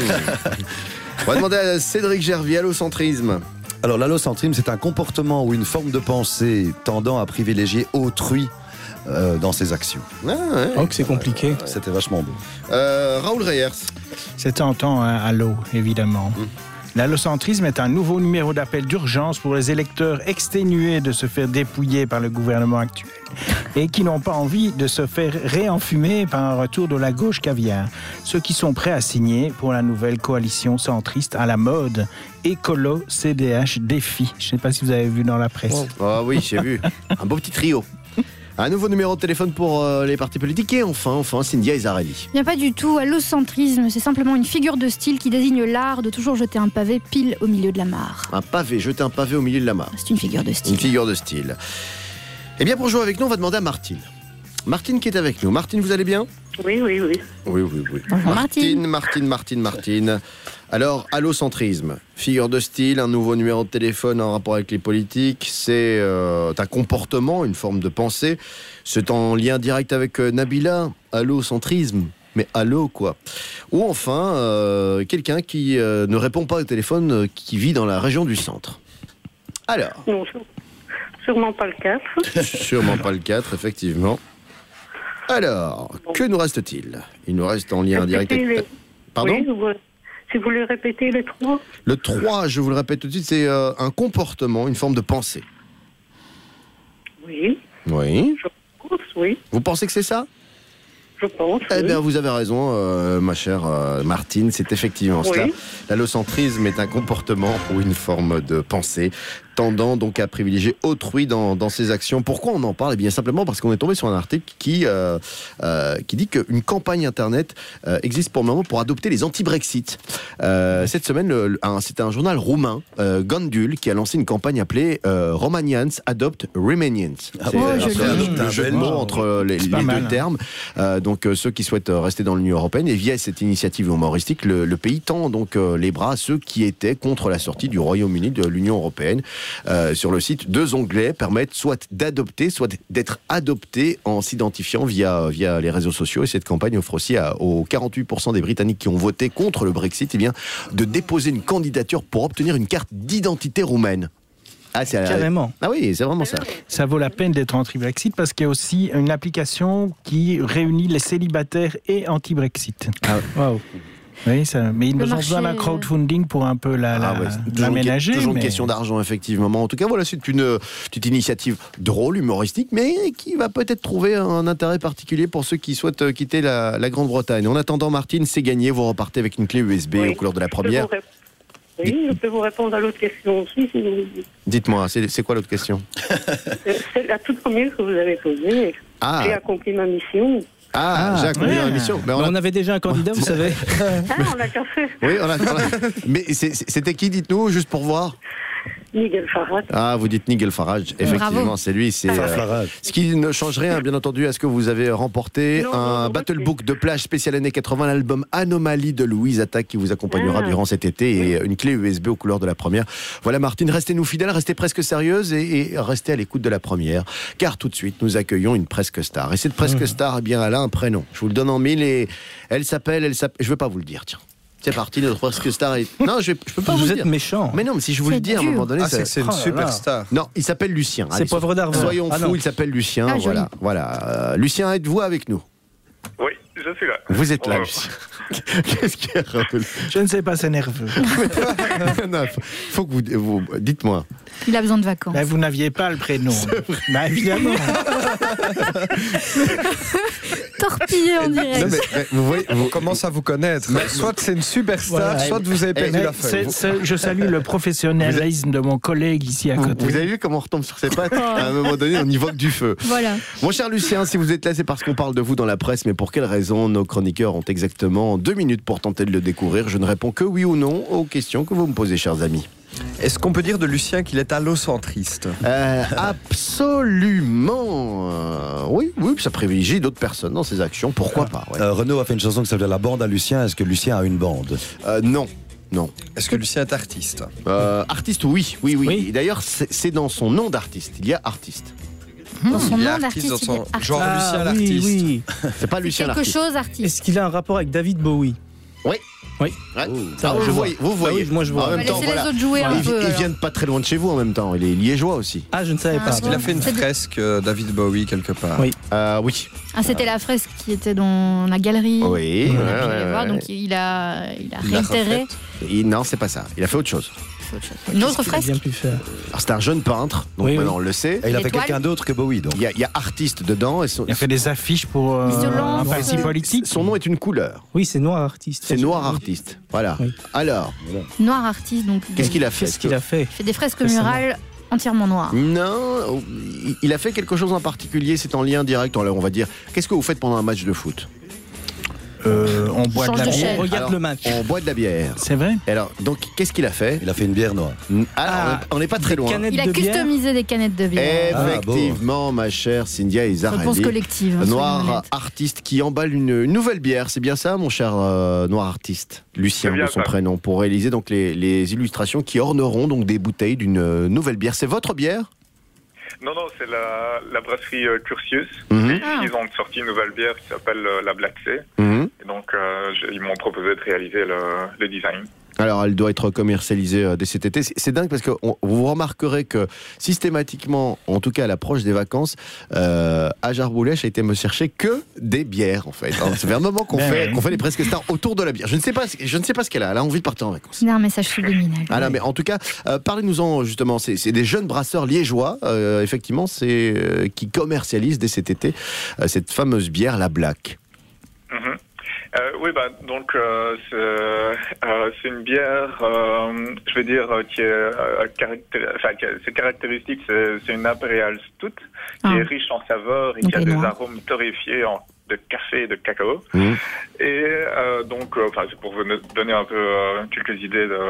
On va demander à Cédric Gervier, allocentrisme. Alors l'allocentrisme, c'est un comportement ou une forme de pensée tendant à privilégier autrui dans ses actions. Oh, que c'est compliqué. C'était vachement beau. Raoul Reyers. C'est tentant à l'eau, évidemment. L'allocentrisme est un nouveau numéro d'appel d'urgence pour les électeurs exténués de se faire dépouiller par le gouvernement actuel et qui n'ont pas envie de se faire réenfumer par un retour de la gauche caviar. Ceux qui sont prêts à signer pour la nouvelle coalition centriste à la mode Écolo CDH Défi. Je ne sais pas si vous avez vu dans la presse. Oh oui, j'ai vu. Un beau petit trio. Un nouveau numéro de téléphone pour les partis politiques et enfin, Cynthia Isarelli. Bien pas du tout, allocentrisme, c'est simplement une figure de style qui désigne l'art de toujours jeter un pavé pile au milieu de la mare. Un pavé, jeter un pavé au milieu de la mare. C'est une figure de style. Une figure de style. Eh bien, pour jouer avec nous, on va demander à Martine. Martine qui est avec nous. Martine, vous allez bien ? Oui. Oui. Bonjour Martine. Alors, allocentrisme, figure de style, un nouveau numéro de téléphone en rapport avec les politiques, c'est un comportement, une forme de pensée. C'est en lien direct avec Nabila, allocentrisme. Mais allo quoi. Ou enfin, quelqu'un qui ne répond pas au téléphone, qui vit dans la région du centre. Alors. Non, sûrement pas le 4. Sûrement pas le 4, effectivement. Alors, que nous reste-t-il ? Il nous reste en lien direct avec... Pardon ? Oui, si vous voulez répéter le 3. Le 3, je vous le répète tout de suite, c'est un comportement, une forme de pensée. Oui. Oui. Je pense, oui. Vous pensez que c'est ça ? Je pense. Eh bien, vous avez raison, ma chère Martine, c'est effectivement Oui. cela. L'allocentrisme est un comportement ou une forme de pensée tendant donc à privilégier autrui dans ses actions. Pourquoi on en parle ? Eh bien simplement parce qu'on est tombé sur un article qui dit qu'une campagne internet existe pour le moment pour adopter les anti-Brexit. Cette semaine, c'était un journal roumain, Gândul, qui a lancé une campagne appelée Romanians Adopt Romanians. C'est un jeu de mots entre les deux termes. Donc ceux qui souhaitent rester dans l'Union européenne, et via cette initiative humoristique, le pays tend donc les bras à ceux qui étaient contre la sortie du Royaume-Uni de l'Union européenne. Sur le site, 2 onglets permettent soit d'adopter, soit d'être adoptés en s'identifiant via les réseaux sociaux. Et cette campagne offre aussi aux 48% des Britanniques qui ont voté contre le Brexit, eh bien, de déposer une candidature pour obtenir une carte d'identité roumaine. Ah, Carrément. Ah oui, c'est vraiment ça. Ça vaut la peine d'être anti-Brexit parce qu'il y a aussi une application qui réunit les célibataires et anti-Brexit. Ah, wow. Oui, mais ils nous ont besoin d'un crowdfunding pour un peu l'aménager. Toujours une question d'argent, effectivement. En tout cas, voilà, c'est une petite initiative drôle, humoristique, mais qui va peut-être trouver un intérêt particulier pour ceux qui souhaitent quitter la Grande-Bretagne. En attendant, Martine, c'est gagné. Vous repartez avec une clé USB aux couleurs de la première. Oui, je peux vous répondre à l'autre question aussi, si vous voulez. Dites-moi, c'est quoi l'autre question ? C'est la toute première que vous avez posée. Ah. J'ai accompli ma mission. J'ai accompli ma mission. Ben on avait déjà un candidat, vous savez. On l'a qu'à faire. Oui, mais c'était qui, dites-nous, juste pour voir ? Nigel Farage. Ah, vous dites Nigel Farage. Effectivement, Bravo. c'est lui. C'est ce qui ne change rien, bien entendu, à ce que vous avez remporté un Battle Book de plage spécial années 80, l'album Anomalie de Louise Attaque qui vous accompagnera durant cet été et une clé USB aux couleurs de la première. Voilà, Martine, restez-nous fidèles, restez presque sérieuse et restez à l'écoute de la première, car tout de suite, nous accueillons une presque star. Et cette presque star, eh bien, elle a un prénom. Je vous le donne en mille et elle s'appelle. Je ne vais pas vous le dire, tiens. C'est parti, notre presque star. Non, je peux pas vous le dire. Vous êtes méchant. Mais non, mais si je vous le dis à un moment donné, c'est une superstar. Non, il s'appelle Lucien. C'est Poivre d'Arvor. Soyons fous, il s'appelle Lucien. Voilà. Lucien, êtes-vous avec nous ? Oui, je suis là. Vous êtes là, Lucien. Qu'est-ce qu'il y a, Raoul ? Je ne sais pas, c'est nerveux. Non, faut que vous dites-moi. Il a besoin de vacances. Ben, vous n'aviez pas le prénom. Bah, évidemment. Torpillé, on dirait. Non, mais vous voyez, on commence à vous connaître. Soit c'est une superstar, soit vous avez perdu la feuille. Je salue le professionnalisme de mon collègue ici à côté. Vous avez vu comment on retombe sur ses pattes ? À un moment donné, on y voque du feu. Voilà. Mon cher Lucien, si vous êtes là, c'est parce qu'on parle de vous dans la presse, mais pour quelle raison ? Nos chroniqueurs ont exactement 2 minutes pour tenter de le découvrir. Je ne réponds que oui ou non aux questions que vous me posez, chers amis. Est-ce qu'on peut dire de Lucien qu'il est allocentriste ? Absolument. Oui, ça privilégie d'autres personnes dans ses actions. Pourquoi pas ? Ouais. Renaud a fait une chanson qui s'appelle La bande à Lucien. Est-ce que Lucien a une bande ? Non. Est-ce que Lucien est artiste ? Artiste, oui. Et d'ailleurs, c'est dans son nom d'artiste. Il y a artiste. Dans son Il y a nom d'artiste, dans son... il est genre artiste. Lucien l'artiste. Oui. C'est pas Lucien Quelque l'artiste. chose artiste. Est-ce qu'il a un rapport avec David Bowie ? Oui. Oui. Ça, vous voyez. Vous voyez. Moi, je vois. En même temps, laissez les autres jouer un peu. Ils viennent pas très loin de chez vous en même temps. Il est liégeois aussi. Ah, je ne savais pas. Est-ce qu'il a fait une fresque David Bowie quelque part ? Oui. Oui. Ah, c'était la fresque qui était dans la galerie. Oui. On a pu les voir, donc il a réitéré. Non, c'est pas ça. Il a fait autre chose. Une autre fresque. Bien pu faire. Alors, c'est un jeune peintre, donc maintenant on le sait. Et il a fait L'étoile. quelqu'un d'autre que Bowie, donc. Il y a artiste dedans. Et Il a fait des affiches pour un parti politique. Son nom est une couleur. Oui, c'est Noir Artiste. C'est Noir Artiste. Voilà. Oui. Alors, Noir artiste, donc. qu'est-ce qu'il a fait ? Qu'est-ce qu'il a fait ? Il fait des fresques murales entièrement noires. Non, il a fait quelque chose en particulier. C'est en lien direct. On va dire. Qu'est-ce que vous faites pendant un match de foot ? On boit de la bière. On regarde le match. On boit de la bière. C'est vrai ? Alors, donc, qu'est-ce qu'il a fait ? Il a fait une bière noire. Alors, on n'est pas très loin. canettes Il a de bière. customisé des canettes de bière. Effectivement, ma chère Cynthia Izarali. Réponse collective. Noir artiste qui emballe une nouvelle bière. C'est bien ça, mon cher Noir artiste Lucien, C'est bien de son ça. prénom, pour réaliser donc les illustrations qui orneront donc des bouteilles d'une nouvelle bière. C'est votre bière ? Non, c'est la brasserie Curtius. Mhm. Ils ont sorti une nouvelle bière qui s'appelle la Black Sea. Mhm. Et donc, ils m'ont proposé de réaliser le design. Alors, elle doit être commercialisée dès cet été. C'est dingue parce que vous remarquerez que systématiquement, en tout cas à l'approche des vacances, Ajar Boulèche a été me chercher que des bières, en fait. C'est un moment qu'on fait les presque stars autour de la bière. Je ne sais pas ce qu'elle a. Elle a envie de partir en vacances. C'est un message subliminal. Ah non, mais en tout cas, parlez-nous-en justement. C'est des jeunes brasseurs liégeois, effectivement, qui commercialisent dès cet été cette fameuse bière, la Black. Oui, donc c'est une bière, je vais dire, qui est ses caractéristiques, c'est une Imperial Stout qui est riche en saveurs et qui a des arômes torréfiés de café et de cacao. Et donc, c'est pour vous donner un peu quelques idées de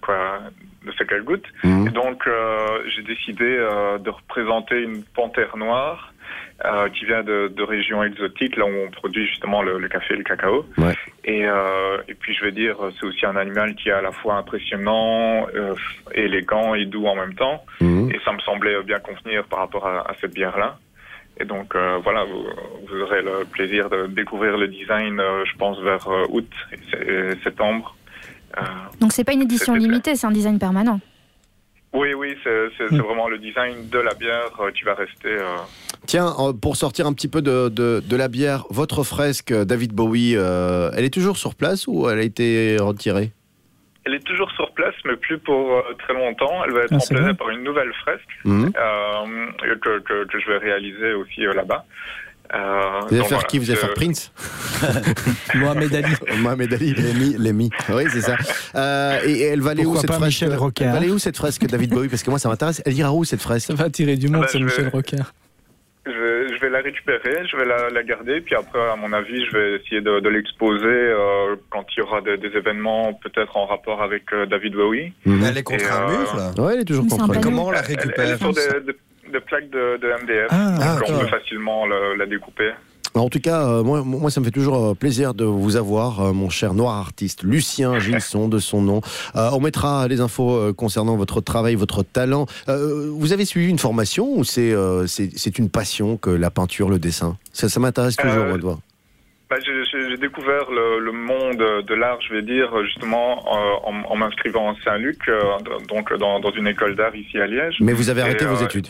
ce qu'elle goûte. Et donc, j'ai décidé de représenter une panthère noire qui vient de régions exotiques, là où on produit justement le café et le cacao. Et puis je vais dire, c'est aussi un animal qui est à la fois impressionnant, élégant et doux en même temps. Et ça me semblait bien convenir par rapport à cette bière-là. Et donc voilà, vous aurez le plaisir de découvrir le design, je pense, vers août et septembre. Donc c'est pas une édition limitée, c'est un design permanent. Oui, c'est vraiment le design de la bière qui va rester. Tiens, pour sortir un petit peu de la bière, votre fresque David Bowie, elle est toujours sur place ou elle a été retirée ? Elle est toujours sur place, mais plus pour très longtemps. Elle va être remplacée par une nouvelle fresque que je vais réaliser aussi là-bas. Vous allez faire qui ? Vous allez faire Prince ? Mohamed Ali. Mohamed Ali, Lemmy. Oui, c'est ça. Et elle va aller où cette fresque ? Michel Rocard. Elle va aller où cette fresque David Bowie ? Parce que moi ça m'intéresse. Elle ira où cette fresque ? Ça va attirer du monde, c'est Michel Rocard. Je vais la récupérer, je vais la garder, puis après, à mon avis, je vais essayer de l'exposer quand il y aura des événements peut-être en rapport avec David Bowie. Elle est contre un mur, là ? Oui, elle est toujours contre un mur. Comment on la récupère ? Elle est sur des plaques de MDF, donc on peut facilement la découper. En tout cas, moi, ça me fait toujours plaisir de vous avoir, mon cher noir artiste, Lucien Gilson, de son nom. On mettra les infos concernant votre travail, votre talent. Vous avez suivi une formation ou c'est une passion que la peinture, le dessin ? Ça m'intéresse toujours, Edouard. J'ai découvert le monde de l'art, je vais dire, justement, en m'inscrivant à Saint-Luc, donc dans une école d'art ici à Liège. Mais vous avez arrêté vos études ?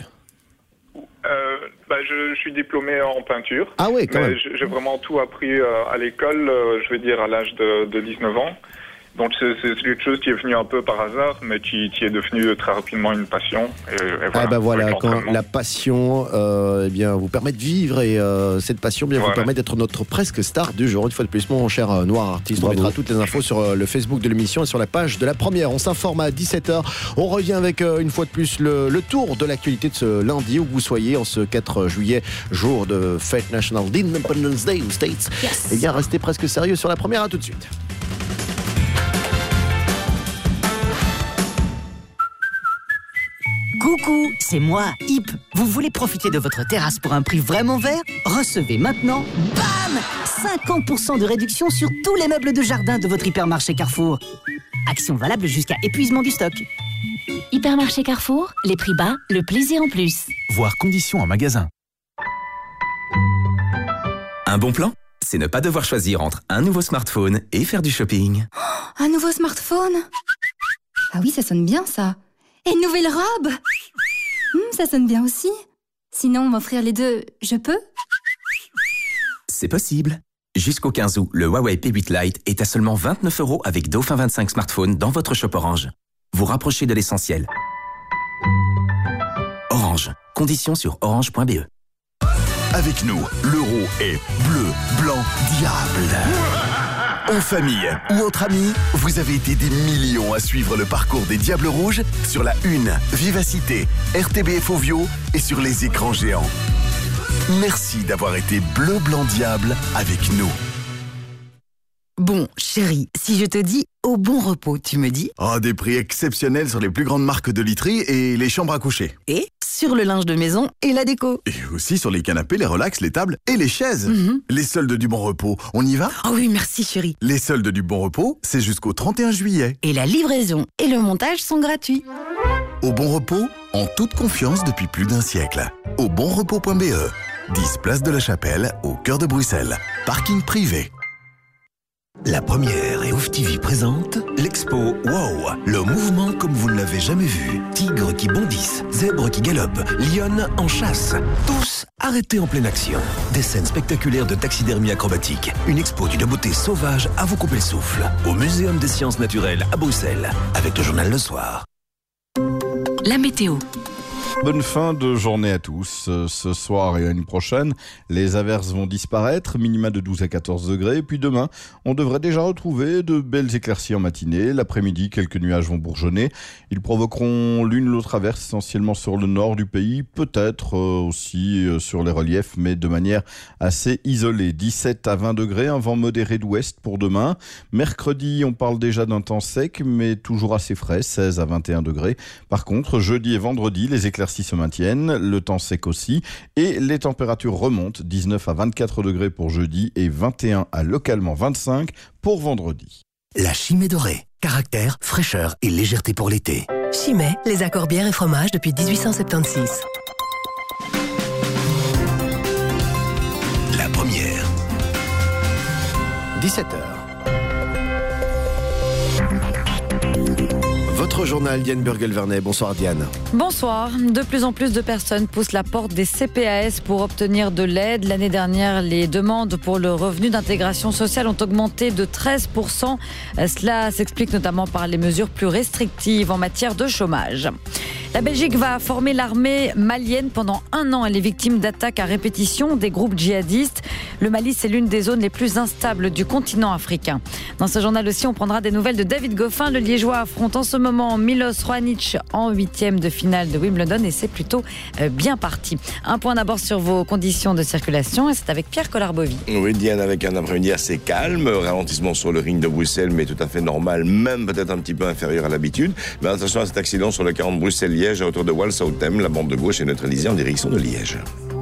Je suis diplômé en peinture. Ah oui, quand même. J'ai vraiment tout appris à l'école, je vais dire à l'âge de 19 ans. Donc c'est quelque chose qui est venu un peu par hasard, mais qui est devenu très rapidement une passion. Et voilà, quand la passion vous permet de vivre et cette passion vous permet d'être notre presque star du jour. Une fois de plus, mon cher noir artiste, on mettra toutes les infos sur le Facebook de l'émission et sur la page de la première. On s'informe à 17h. On revient avec une fois de plus le tour de l'actualité de ce lundi, où vous soyez en ce 4 juillet, jour de fête nationale d'Independence Day aux States. Et bien, restez presque sérieux sur la première. À tout de suite. Coucou, c'est moi, Hip. Vous voulez profiter de votre terrasse pour un prix vraiment vert ? Recevez maintenant, bam, 50% de réduction sur tous les meubles de jardin de votre hypermarché Carrefour. Action valable jusqu'à épuisement du stock. Hypermarché Carrefour, les prix bas, le plaisir en plus. Voir conditions en magasin. Un bon plan ? C'est ne pas devoir choisir entre un nouveau smartphone et faire du shopping. Un nouveau smartphone ? Ah oui, ça sonne bien ça. Et une nouvelle robe ? Ça sonne bien aussi. Sinon, m'offrir les deux, je peux ? C'est possible. Jusqu'au 15 août, le Huawei P8 Lite est à seulement 29 € avec Dauphin 25 smartphone dans votre shop Orange. Vous rapprochez de l'essentiel. Orange. Conditions sur orange.be. Avec nous, l'euro est bleu, blanc, diable. En famille ou entre amis, vous avez été des millions à suivre le parcours des Diables Rouges sur la Une, Vivacité, RTBF Ovio et sur les écrans géants. Merci d'avoir été bleu, blanc, diable avec nous. Bon, chérie, si je te dis au bon repos, tu me dis ? Des prix exceptionnels sur les plus grandes marques de literie et les chambres à coucher. Et sur le linge de maison et la déco. Et aussi sur les canapés, les relax, les tables et les chaises. Les soldes du bon repos, on y va ? Oh oui, merci chérie. Les soldes du bon repos, c'est jusqu'au 31 juillet. Et la livraison et le montage sont gratuits. Au bon repos, en toute confiance depuis plus d'1 siècle. Au bonrepos.be, 10 place de la Chapelle, au cœur de Bruxelles. Parking privé. La première et Ouf TV présente l'expo Wow, le mouvement comme vous ne l'avez jamais vu. Tigres qui bondissent, zèbres qui galopent, lionnes en chasse. Tous arrêtés en pleine action. Des scènes spectaculaires de taxidermie acrobatique. Une expo d'une beauté sauvage à vous couper le souffle. Au Muséum des Sciences Naturelles à Bruxelles. Avec le journal Le Soir. La météo. Bonne fin de journée à tous. Ce soir et l'année prochaine, les averses vont disparaître, minima de 12 à 14 degrés. Puis demain, on devrait déjà retrouver de belles éclaircies en matinée. L'après-midi, quelques nuages vont bourgeonner. Ils provoqueront l'une ou l'autre averse, essentiellement sur le nord du pays, peut-être aussi sur les reliefs, mais de manière assez isolée. 17 à 20 degrés, un vent modéré d'ouest pour demain. Mercredi, on parle déjà d'un temps sec, mais toujours assez frais, 16 à 21 degrés. Par contre, jeudi et vendredi, les éclaircies se maintiennent, le temps sec aussi, et les températures remontent, 19 à 24 degrés pour jeudi et 21 à localement 25 pour vendredi. La Chimay dorée. Caractère, fraîcheur et légèreté pour l'été. Chimay, les accords bière et fromage depuis 1876. La première. 17h. Votre journal, Diane Burgel-Vernet. Bonsoir Diane. Bonsoir. De plus en plus de personnes poussent la porte des CPAS pour obtenir de l'aide. L'année dernière, les demandes pour le revenu d'intégration sociale ont augmenté de 13%. Cela s'explique notamment par les mesures plus restrictives en matière de chômage. La Belgique va former l'armée malienne pendant 1 an. Elle est victime d'attaques à répétition des groupes djihadistes. Le Mali, c'est l'une des zones les plus instables du continent africain. Dans ce journal aussi, on prendra des nouvelles de David Goffin. Le Liégeois affronte en ce moment Milos Raonic en 8e de finale de Wimbledon et c'est plutôt bien parti. Un point d'abord sur vos conditions de circulation et c'est avec Pierre Collard-Bovy. Oui, Diane, avec un après-midi assez calme, ralentissement sur le ring de Bruxelles, mais tout à fait normal, même peut-être un petit peu inférieur à l'habitude. Mais attention à cet accident sur le 40 Bruxelles-Liège à hauteur de Wals-Outem. La bande de gauche est neutralisée en direction de Liège.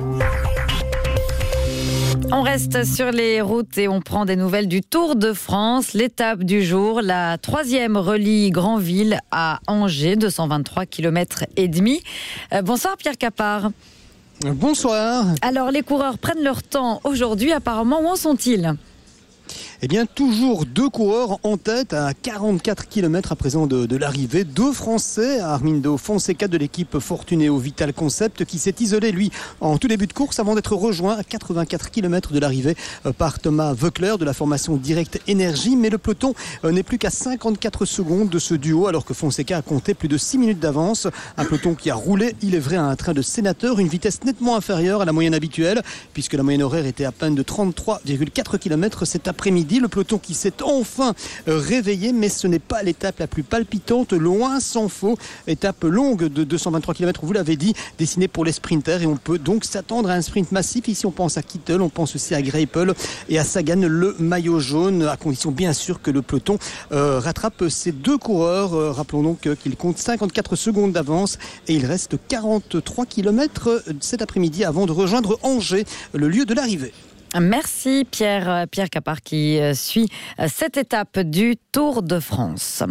On reste sur les routes et on prend des nouvelles du Tour de France. L'étape du jour, la 3e relie Granville à Angers, 223 km et demi. Bonsoir Pierre Capard. Bonsoir. Alors les coureurs prennent leur temps aujourd'hui, apparemment, où en sont-ils ? Eh bien, toujours 2 coureurs en tête à 44 km à présent de l'arrivée. 2 Français, Armindo Fonseca de l'équipe Fortunéo Vital Concept, qui s'est isolé, lui, en tout début de course avant d'être rejoint à 84 km de l'arrivée par Thomas Voeckler de la formation Direct Énergie. Mais le peloton n'est plus qu'à 54 secondes de ce duo, alors que Fonseca a compté plus de 6 minutes d'avance. Un peloton qui a roulé, il est vrai, à un train de sénateur, une vitesse nettement inférieure à la moyenne habituelle, puisque la moyenne horaire était à peine de 33,4 km cet après-midi. Le peloton qui s'est enfin réveillé, mais ce n'est pas l'étape la plus palpitante, loin s'en faut. Étape longue de 223 km, vous l'avez dit, destinée pour les sprinters, et on peut donc s'attendre à un sprint massif. Ici on pense à Kittel, on pense aussi à Greipel et à Sagan, le maillot jaune, à condition bien sûr que le peloton rattrape ces 2 coureurs. Rappelons donc qu'ils comptent 54 secondes d'avance et il reste 43 km cet après-midi avant de rejoindre Angers, le lieu de l'arrivée. Merci Pierre Capard qui suit cette étape du Tour de France.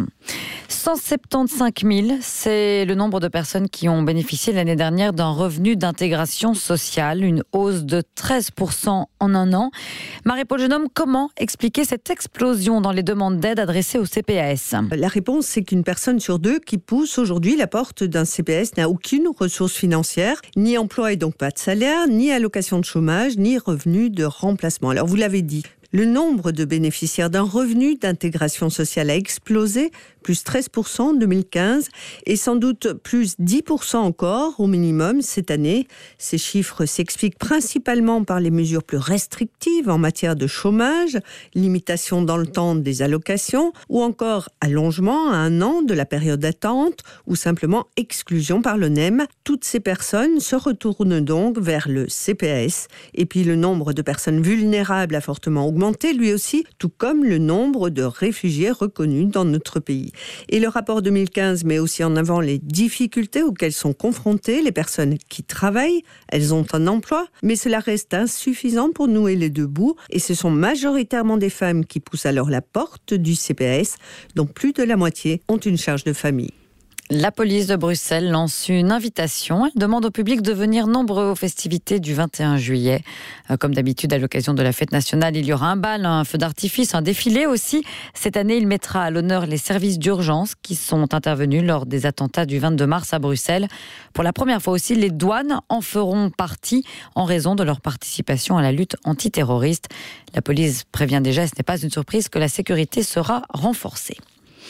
175 000, c'est le nombre de personnes qui ont bénéficié l'année dernière d'un revenu d'intégration sociale, une hausse de 13% en 1 an. Marie-Paul Genome, comment expliquer cette explosion dans les demandes d'aide adressées au CPAS ? La réponse, c'est qu'une personne sur 2 qui pousse aujourd'hui la porte d'un CPAS n'a aucune ressource financière, ni emploi et donc pas de salaire, ni allocation de chômage, ni revenu de remplacement. Alors vous l'avez dit, le nombre de bénéficiaires d'un revenu d'intégration sociale a explosé, plus 13% en 2015 et sans doute plus 10% encore au minimum cette année. Ces chiffres s'expliquent principalement par les mesures plus restrictives en matière de chômage, limitation dans le temps des allocations ou encore allongement à 1 an de la période d'attente ou simplement exclusion par le NEM. Toutes ces personnes se retournent donc vers le CPAS et puis le nombre de personnes vulnérables a fortement augmenté lui aussi, tout comme le nombre de réfugiés reconnus dans notre pays. Et le rapport 2015 met aussi en avant les difficultés auxquelles sont confrontées les personnes qui travaillent. Elles ont un emploi, mais cela reste insuffisant pour nouer les 2 bouts. Et ce sont majoritairement des femmes qui poussent alors la porte du CPAS, dont plus de la moitié ont une charge de famille. La police de Bruxelles lance une invitation. Elle demande au public de venir nombreux aux festivités du 21 juillet. Comme d'habitude, à l'occasion de la fête nationale, il y aura un bal, un feu d'artifice, un défilé aussi. Cette année, il mettra à l'honneur les services d'urgence qui sont intervenus lors des attentats du 22 mars à Bruxelles. Pour la première fois aussi, les douanes en feront partie en raison de leur participation à la lutte antiterroriste. La police prévient déjà, et ce n'est pas une surprise, que la sécurité sera renforcée.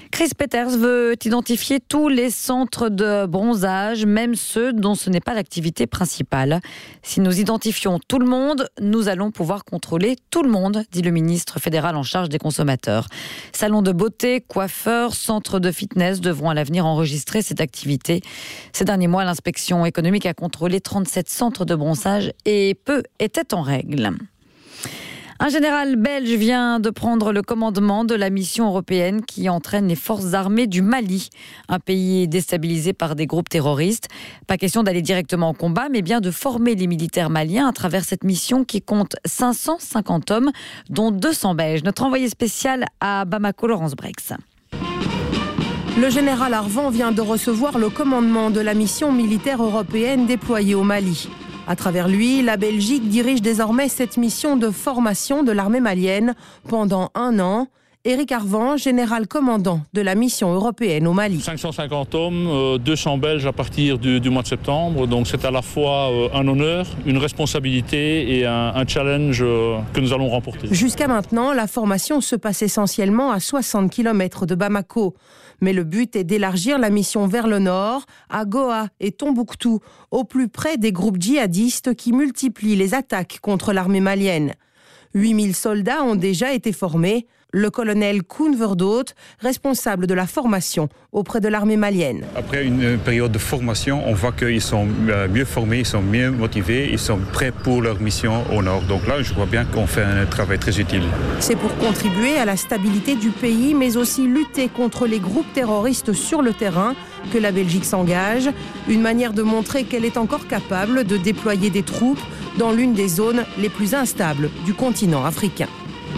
Chris Peters veut identifier tous les centres de bronzage, même ceux dont ce n'est pas l'activité principale. Si nous identifions tout le monde, nous allons pouvoir contrôler tout le monde, dit le ministre fédéral en charge des consommateurs. Salons de beauté, coiffeurs, centres de fitness devront à l'avenir enregistrer cette activité. Ces derniers mois, l'inspection économique a contrôlé 37 centres de bronzage et peu étaient en règle. Un général belge vient de prendre le commandement de la mission européenne qui entraîne les forces armées du Mali, un pays déstabilisé par des groupes terroristes. Pas question d'aller directement au combat, mais bien de former les militaires maliens à travers cette mission qui compte 550 hommes, dont 200 Belges. Notre envoyé spécial à Bamako, Laurence Brex. Le général Arvan vient de recevoir le commandement de la mission militaire européenne déployée au Mali. À travers lui, la Belgique dirige désormais cette mission de formation de l'armée malienne pendant 1 an. Éric Arvan, général commandant de la mission européenne au Mali. 550 hommes, 200 Belges à partir du mois de septembre. Donc c'est à la fois un honneur, une responsabilité et un challenge que nous allons remporter. Jusqu'à maintenant, la formation se passe essentiellement à 60 km de Bamako. Mais le but est d'élargir la mission vers le nord, à Goa et Tombouctou, au plus près des groupes djihadistes qui multiplient les attaques contre l'armée malienne. 8000 soldats ont déjà été formés. Le colonel Koen Verdoot, responsable de la formation auprès de l'armée malienne. Après une période de formation, on voit qu'ils sont mieux formés, ils sont mieux motivés, ils sont prêts pour leur mission au nord. Donc là, je vois bien qu'on fait un travail très utile. C'est pour contribuer à la stabilité du pays, mais aussi lutter contre les groupes terroristes sur le terrain que la Belgique s'engage. Une manière de montrer qu'elle est encore capable de déployer des troupes dans l'une des zones les plus instables du continent africain.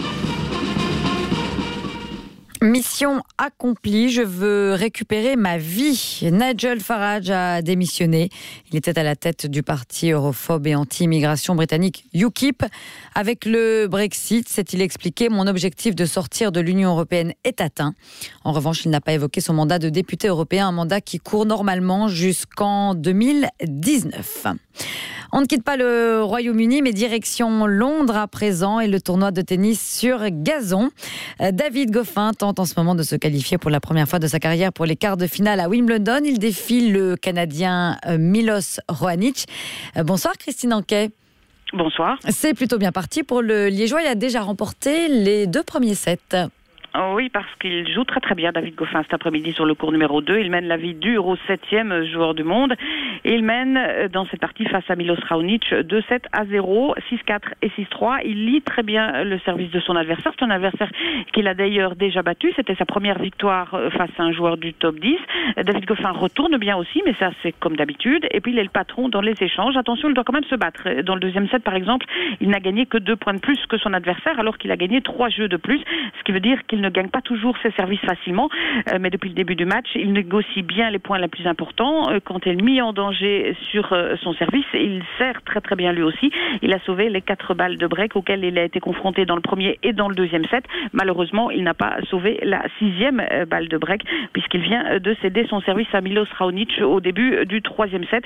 Mission accomplie, je veux récupérer ma vie. Nigel Farage a démissionné. Il était à la tête du parti europhobe et anti-immigration britannique UKIP. Avec le Brexit, s'est-il expliqué, mon objectif de sortir de l'Union européenne est atteint. En revanche, il n'a pas évoqué son mandat de député européen, un mandat qui court normalement jusqu'en 2019. On ne quitte pas le Royaume-Uni, mais direction Londres à présent et le tournoi de tennis sur gazon. David Goffin tente en ce moment de se qualifier pour la première fois de sa carrière pour les quarts de finale à Wimbledon. Il défie le Canadien Milos Raonic. Bonsoir Christine Anquet. Bonsoir. C'est plutôt bien parti pour le Liégeois. Il a déjà remporté les 2 premiers sets. Oh oui, parce qu'il joue très très bien, David Goffin, cet après-midi sur le court numéro 2. Il mène la vie dure au 7e joueur du monde. Et il mène dans cette partie face à Milos Raonic 2-7 à 0, 6-4 et 6-3. Il lit très bien le service de son adversaire. C'est un adversaire qu'il a d'ailleurs déjà battu. C'était sa première victoire face à un joueur du top 10. David Goffin retourne bien aussi, mais ça c'est comme d'habitude. Et puis il est le patron dans les échanges. Attention, il doit quand même se battre. Dans le deuxième set, par exemple, il n'a gagné que 2 points de plus que son adversaire, alors qu'il a gagné 3 jeux de plus. Ce qui veut dire qu'il ne gagne pas toujours ses services facilement, mais depuis le début du match, il négocie bien les points les plus importants. Quand il est mis en danger sur son service, il sert très très bien lui aussi. Il a sauvé les 4 balles de break auxquelles il a été confronté dans le premier et dans le deuxième set. Malheureusement, il n'a pas sauvé la 6e balle de break, puisqu'il vient de céder son service à Milos Raonic au début du 3e set.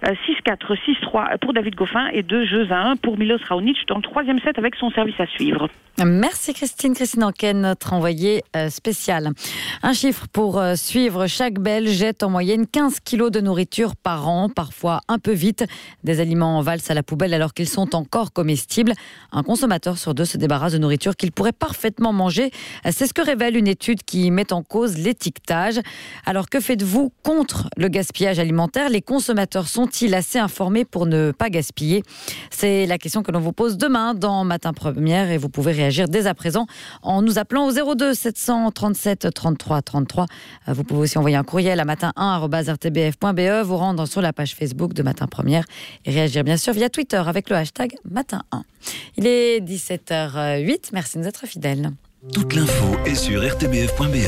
6-4, 6-3 pour David Goffin et 2 jeux à 1 pour Milos Raonic dans le 3e set avec son service à suivre. Merci Christine Anquet, notre envoyée spéciale. Un chiffre pour suivre. Chaque Belge jette en moyenne 15 kilos de nourriture par an, parfois un peu vite. Des aliments valsent à la poubelle alors qu'ils sont encore comestibles. Un consommateur sur 2 se débarrasse de nourriture qu'il pourrait parfaitement manger. C'est ce que révèle une étude qui met en cause l'étiquetage. Alors que faites-vous contre le gaspillage alimentaire ? Les consommateurs sont-ils assez informés pour ne pas gaspiller ? C'est la question que l'on vous pose demain dans Matin Première et vous pouvez réagir dès à présent en nous appelant au 02 737 33 33. Vous pouvez aussi envoyer un courriel à matin1@rtbf.be, vous rendre sur la page Facebook de Matin Première et réagir bien sûr via Twitter avec le hashtag Matin1. Il est 17h08, merci de nous être fidèles. Toute l'info est sur rtbf.be.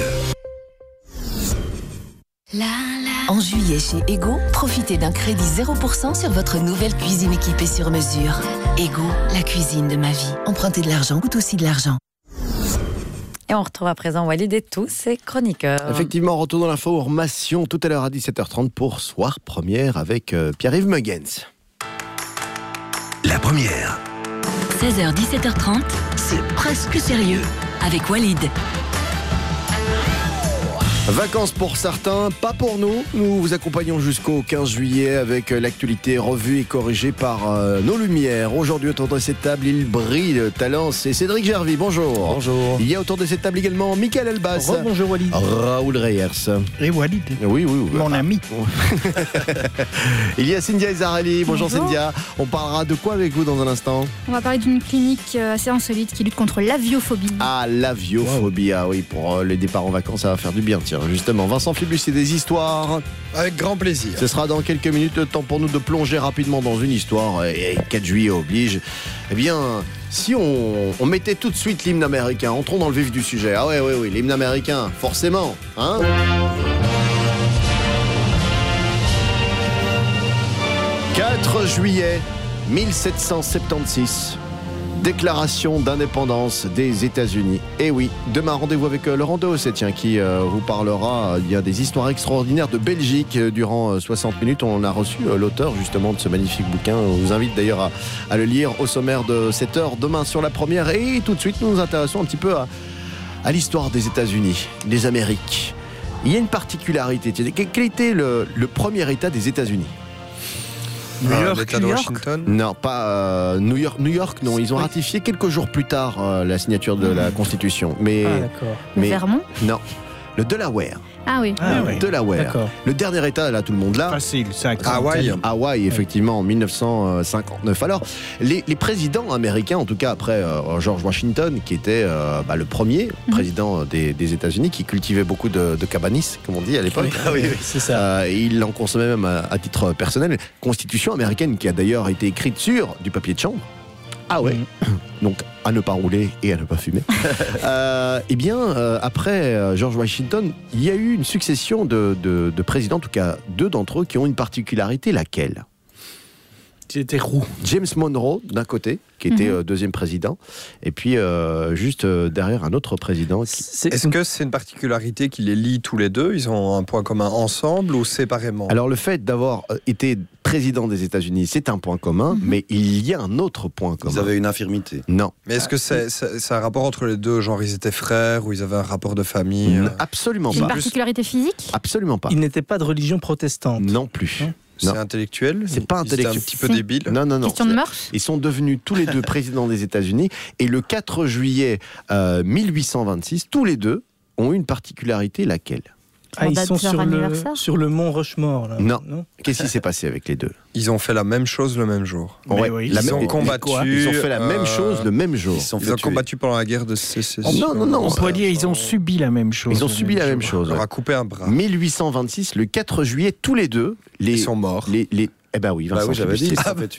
En juillet chez Ego, profitez d'un crédit 0% sur votre nouvelle cuisine équipée sur mesure. Ego, la cuisine de ma vie. Emprunter de l'argent coûte aussi de l'argent. Et on retrouve à présent Walid et tous ses chroniqueurs. Effectivement, retour dans l'information tout à l'heure à 17h30 pour Soir Première avec Pierre-Yves Muggens. La première. 16h, 17h30, c'est presque sérieux avec Walid. Vacances pour certains, pas pour nous. Nous vous accompagnons jusqu'au 15 juillet avec l'actualité revue et corrigée par nos lumières. Aujourd'hui, autour de cette table, il brille de talent. C'est Cédric Gervy, bonjour. Bonjour. Il y a autour de cette table également Michael Elbas. Bonjour Walid. Raoul Reyers. Et Walid. Oui. Mon ami. Il y a Cynthia Ezarelli. Bonjour Cynthia. On parlera de quoi avec vous dans un instant? On va parler d'une clinique assez insolite qui lutte contre l'aviophobie. Ah, l'aviophobie. Ah oui, pour les départs en vacances, ça va faire du bien. Tiens, justement, Vincent Flébus, c'est des histoires. Avec grand plaisir. Ce sera dans quelques minutes, le temps pour nous de plonger rapidement dans une histoire. Et 4 juillet oblige. Eh bien, si on mettait tout de suite l'hymne américain, entrons dans le vif du sujet. Ah oui, l'hymne américain, forcément. Hein ? 4 juillet 1776. Déclaration d'indépendance des États-Unis. Et oui, demain rendez-vous avec Laurent Dehausset, qui vous parlera. Il y a des histoires extraordinaires de Belgique durant 60 minutes. On a reçu l'auteur justement de ce magnifique bouquin. On vous invite d'ailleurs à le lire au sommaire de cette heure demain sur la première. Et tout de suite, nous nous intéressons un petit peu à l'histoire des États-Unis, des Amériques. Il y a une particularité. Quel était le premier État des États-Unis ? L'État de Washington ? Non, pas New York. New York, non. Ils ont ratifié quelques jours plus tard la signature de la Constitution. Mais Vermont ? Non, le Delaware. Ah oui. Delaware. D'accord. Le dernier État, là, tout le monde là. Facile, c'est Hawaï, effectivement, en 1959. Alors, les présidents américains, en tout cas après George Washington, qui était le premier président des États-Unis, qui cultivait beaucoup de cabanis, comme on dit à l'époque. Oui, c'est ça. Il en consommait même à titre personnel. Constitution américaine qui a d'ailleurs été écrite sur du papier de chambre. Ah ouais. Donc à ne pas rouler et à ne pas fumer. Après George Washington, il y a eu une succession de présidents, en tout cas 2 d'entre eux, qui ont une particularité. Laquelle ? C'était roux. James Monroe, d'un côté, qui était deuxième président, et puis juste derrière un autre président. Est-ce que c'est une particularité qui les lie tous les deux ? Ils ont un point commun ensemble ou séparément ? Alors le fait d'avoir été président des États-Unis, c'est un point commun, mais il y a un autre point commun. Ils avaient une infirmité. Non. Mais est-ce que c'est un rapport entre les deux ? Genre ils étaient frères ou ils avaient un rapport de famille ? Absolument pas. Une particularité physique ? Absolument pas. Ils n'étaient pas de religion protestante. Non plus. C'est intellectuel ? C'est pas intellectuel. C'est un petit peu débile ? Non. Question de mœurs ? Ils sont devenus tous les deux présidents des États-Unis. Et le 4 juillet 1826, tous les deux ont une particularité. Laquelle ? Ils sont sur le mont Rushmore. Là. Non. Qu'est-ce qui s'est passé avec les deux ? Ils ont fait la même chose le même jour. Ils ont combattu. Ils ont fait la même chose le même jour. Ils ont combattu pendant la guerre de Sécession. Non. On pourrait dire ils ont subi la même chose. Ils ont subi la même chose. On leur a coupé un bras. 1826, le 4 juillet, tous les deux. Ils sont morts. Eh ben oui, Vincent. j'avais dit.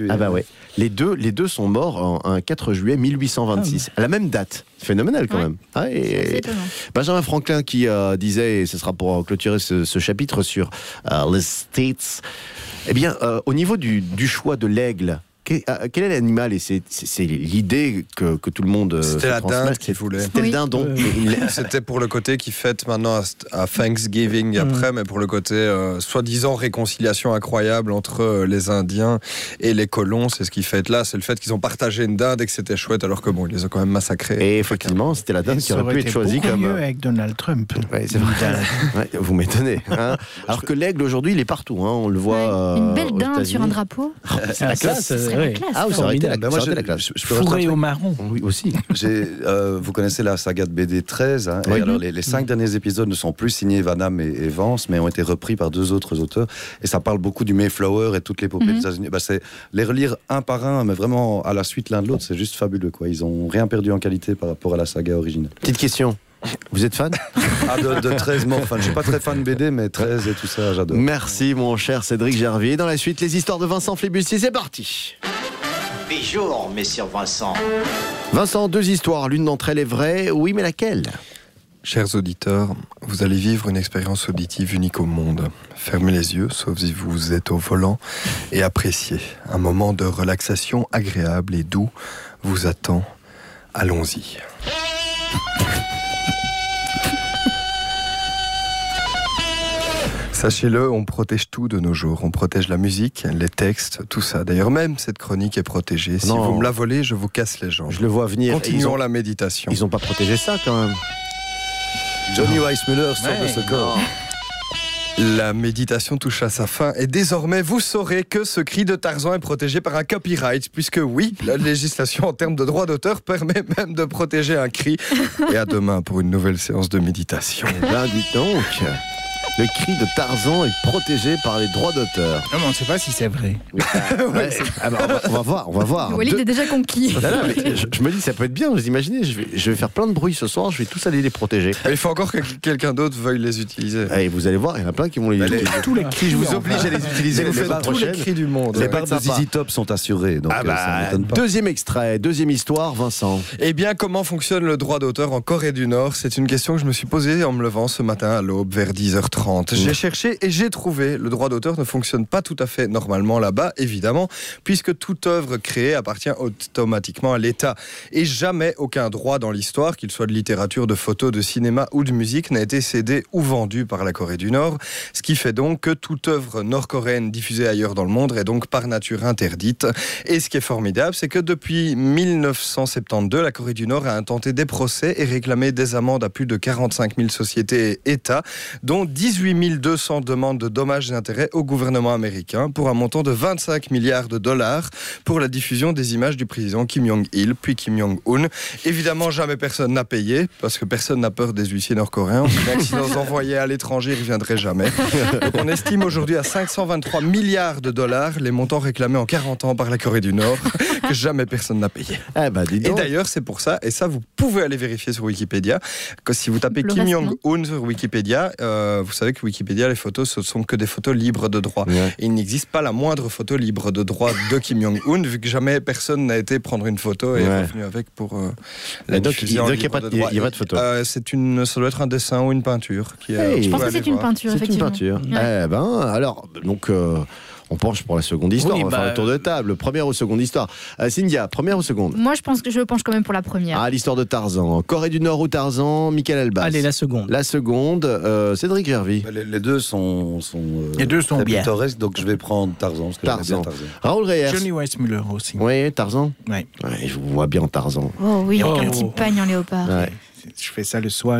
Les deux sont morts un 4 juillet 1826, à la même date. Phénoménal quand même. C'est étonnant. Benjamin Franklin qui disait, et ce sera pour clôturer ce chapitre sur les States, eh bien, au niveau du choix de l'aigle, quel est l'animal? Et c'est l'idée que tout le monde C'était la dinde qu'il voulait. C'était le dindon. C'était pour le côté qui fête maintenant à Thanksgiving après, mais pour le côté soi-disant réconciliation incroyable entre les Indiens et les colons. C'est ce qui fête là. C'est le fait qu'ils ont partagé une dinde et que c'était chouette, alors que bon, ils les ont quand même massacrés. Et effectivement, c'était la dinde qui aurait pu être choisie comme. mieux avec Donald Trump. Ouais, c'est vrai. Ouais, vous m'étonnez. Hein, alors que l'aigle aujourd'hui, il est partout. Hein, on le voit. Une belle dinde sur un drapeau. C'est la classe. Ah, vous aurez été la classe. Je peux fourré au marron. Oui, aussi. Vous connaissez la saga de BD 13. Hein, oui. et alors, les 5 derniers épisodes ne sont plus signés Van Damme et Vance, mais ont été repris par 2 autres auteurs. Et ça parle beaucoup du Mayflower et toutes l'épopée des États-Unis. C'est les relire un par un, mais vraiment à la suite l'un de l'autre, c'est juste fabuleux. Ils n'ont rien perdu en qualité par rapport à la saga originale. Petite question. Vous êtes fan? De 13 morts fan. Je ne suis pas très fan BD, mais 13 et tout ça, j'adore. Merci, mon cher Cédric Gervy. Et dans la suite, les histoires de Vincent Flibustier. C'est parti. Bonjour, messieurs Vincent. Vincent, 2 histoires. L'une d'entre elles est vraie. Oui, mais laquelle? Chers auditeurs, vous allez vivre une expérience auditive unique au monde. Fermez les yeux, sauf si vous êtes au volant, et appréciez. Un moment de relaxation agréable et doux vous attend. Allons-y. Sachez-le, on protège tout de nos jours. On protège la musique, les textes, tout ça. D'ailleurs, même cette chronique est protégée. Si vous me la volez, je vous casse les jambes. Je le vois venir. Continuons la méditation. Ils n'ont pas protégé ça, quand même. Johnny Weissmuller sort de ce corps. La méditation touche à sa fin et désormais vous saurez que ce cri de Tarzan est protégé par un copyright puisque oui, la législation en termes de droit d'auteur permet même de protéger un cri. Et à demain pour une nouvelle séance de méditation. Dites donc, le cri de Tarzan est protégé par les droits d'auteur. Non, mais on ne sait pas si c'est vrai. On va voir. Walid est déjà conquis. Non, mais je me dis, ça peut être bien. Vous imaginez, je vais faire plein de bruit ce soir, je vais tous aller les protéger. Mais il faut encore que quelqu'un d'autre veuille les utiliser. Et vous allez voir, il y en a plein qui vont les utiliser. Tous les cris, je vous oblige à les utiliser les semaines prochaines. Tous les cris du monde. Les parts de ZZ Top sont assurées, donc ça m'étonne pas. Deuxième extrait, deuxième histoire, Vincent. Eh bien, comment fonctionne le droit d'auteur en Corée du Nord ? C'est une question que je me suis posée en me levant ce matin à l'aube vers 10h30. J'ai cherché et j'ai trouvé. Le droit d'auteur ne fonctionne pas tout à fait normalement là-bas, évidemment, puisque toute œuvre créée appartient automatiquement à l'État. Et jamais aucun droit dans l'histoire, qu'il soit de littérature, de photos, de cinéma ou de musique, n'a été cédé ou vendu par la Corée du Nord. Ce qui fait donc que toute œuvre nord-coréenne diffusée ailleurs dans le monde est donc par nature interdite. Et ce qui est formidable, c'est que depuis 1972, la Corée du Nord a intenté des procès et réclamé des amendes à plus de 45 000 sociétés et États, dont 18 200 demandes de dommages et intérêts au gouvernement américain pour un montant de 25 milliards de dollars pour la diffusion des images du président Kim Jong-il puis Kim Jong-un. Évidemment, jamais personne n'a payé parce que personne n'a peur des huissiers nord-coréens. On sait bien que si on les envoyait à l'étranger, ils ne reviendraient jamais. Donc on estime aujourd'hui à 523 milliards de dollars les montants réclamés en 40 ans par la Corée du Nord que jamais personne n'a payé. Et d'ailleurs, c'est pour ça, et ça vous pouvez aller vérifier sur Wikipédia, que si vous tapez Kim Jong-un sur Wikipédia, vous savez que Wikipédia, les photos, ce sont que des photos libres de droit. Ouais. Et il n'existe pas la moindre photo libre de droit de Kim Jong-un, vu que jamais personne n'a été prendre une photo et est revenu avec pour la diffusion libre de droit. Il n'y a pas de photo. Ça doit être un dessin ou une peinture. Je pense que c'est une peinture, effectivement. C'est une peinture. Alors, donc... on penche pour la seconde histoire, on va faire le tour de table. Première ou seconde histoire. Cynthia, première ou seconde ? Moi, je penche quand même pour la première. Ah, l'histoire de Tarzan. Corée du Nord ou Tarzan, Michael Elbaz. Allez, la seconde. La seconde, Cédric Gervy. Les deux sont les deux sont bien pittoresques, donc je vais prendre Tarzan. Parce que bien Tarzan. Raoul Reyes. Johnny Weissmuller aussi. Oui, Tarzan. Ouais. Je vous vois bien Tarzan. Oh oui, avec un petit pagne en léopard. Ouais. Je fais ça le soir.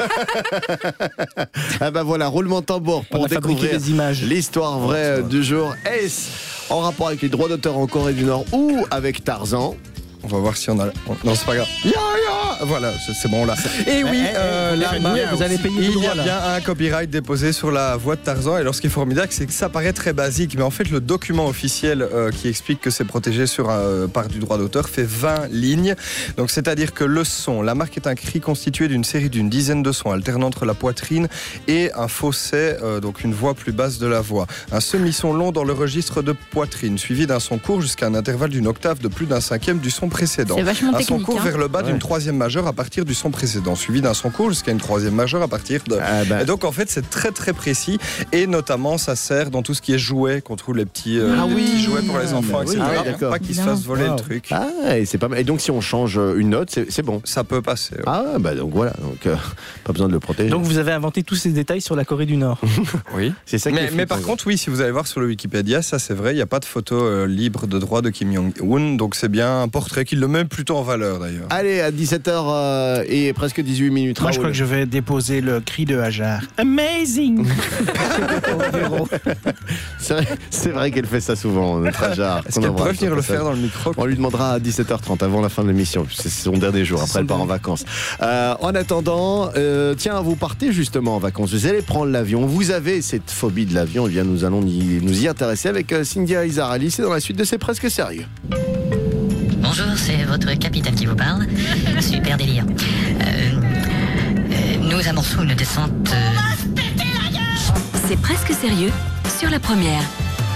Voilà, roulement de tambour pour découvrir des images. L'histoire vraie du jour. Est-ce en rapport avec les droits d'auteur en Corée du Nord ou avec Tarzan ? On va voir si on a... Non, c'est pas grave. Voilà, c'est bon là. Et oui, vous allez payer il y a bien un copyright déposé sur la voix de Tarzan. Et alors, ce qui est formidable, c'est que ça paraît très basique, mais en fait, le document officiel qui explique que c'est protégé par du droit d'auteur fait 20 lignes. Donc, c'est-à-dire que le son, la marque est un cri constitué d'une série d'une dizaine de sons alternant entre la poitrine et un fausset, donc une voix plus basse de la voix. Un semi-son long dans le registre de poitrine, suivi d'un son court jusqu'à un intervalle d'une octave de plus d'un cinquième du son précédent. Un son court vers le bas d'une troisième majeure à partir du son précédent, suivi d'un son court jusqu'à une troisième majeure à partir de... Et donc en fait c'est très très précis, et notamment ça sert dans tout ce qui est jouets, qu'on trouve les petits jouets pour les enfants, etc. Pas qu'ils se fassent voler le truc. Et c'est pas mal. Et donc si on change une note, c'est bon. Ça peut passer. Ouais. Donc voilà, pas besoin de le protéger. Donc vous avez inventé tous ces détails sur la Corée du Nord. Oui. C'est ça. Mais par contre, oui, si vous allez voir sur le Wikipédia, ça c'est vrai, il n'y a pas de photo libre de droit de Kim Jong-un, donc c'est bien un portrait qui le met plutôt en valeur d'ailleurs. Allez, à 17h et presque 18 minutes. Moi, je crois que je vais déposer le cri de Hajar. Amazing. C'est vrai qu'elle fait ça souvent, notre Hajar. Est-ce qu'elle pourrait venir le faire dans le micro ? On lui demandera à 17h30, avant la fin de l'émission. C'est son dernier jour, après elle part en vacances. En attendant, tiens, vous partez justement en vacances. Vous allez prendre l'avion. Vous avez cette phobie de l'avion. Eh bien, nous allons nous y intéresser avec Cynthia Izarali. C'est dans la suite de C'est presque sérieux. Bonjour, c'est votre capitaine qui vous parle. Super délire. Nous amorçons une descente... C'est presque sérieux sur la première.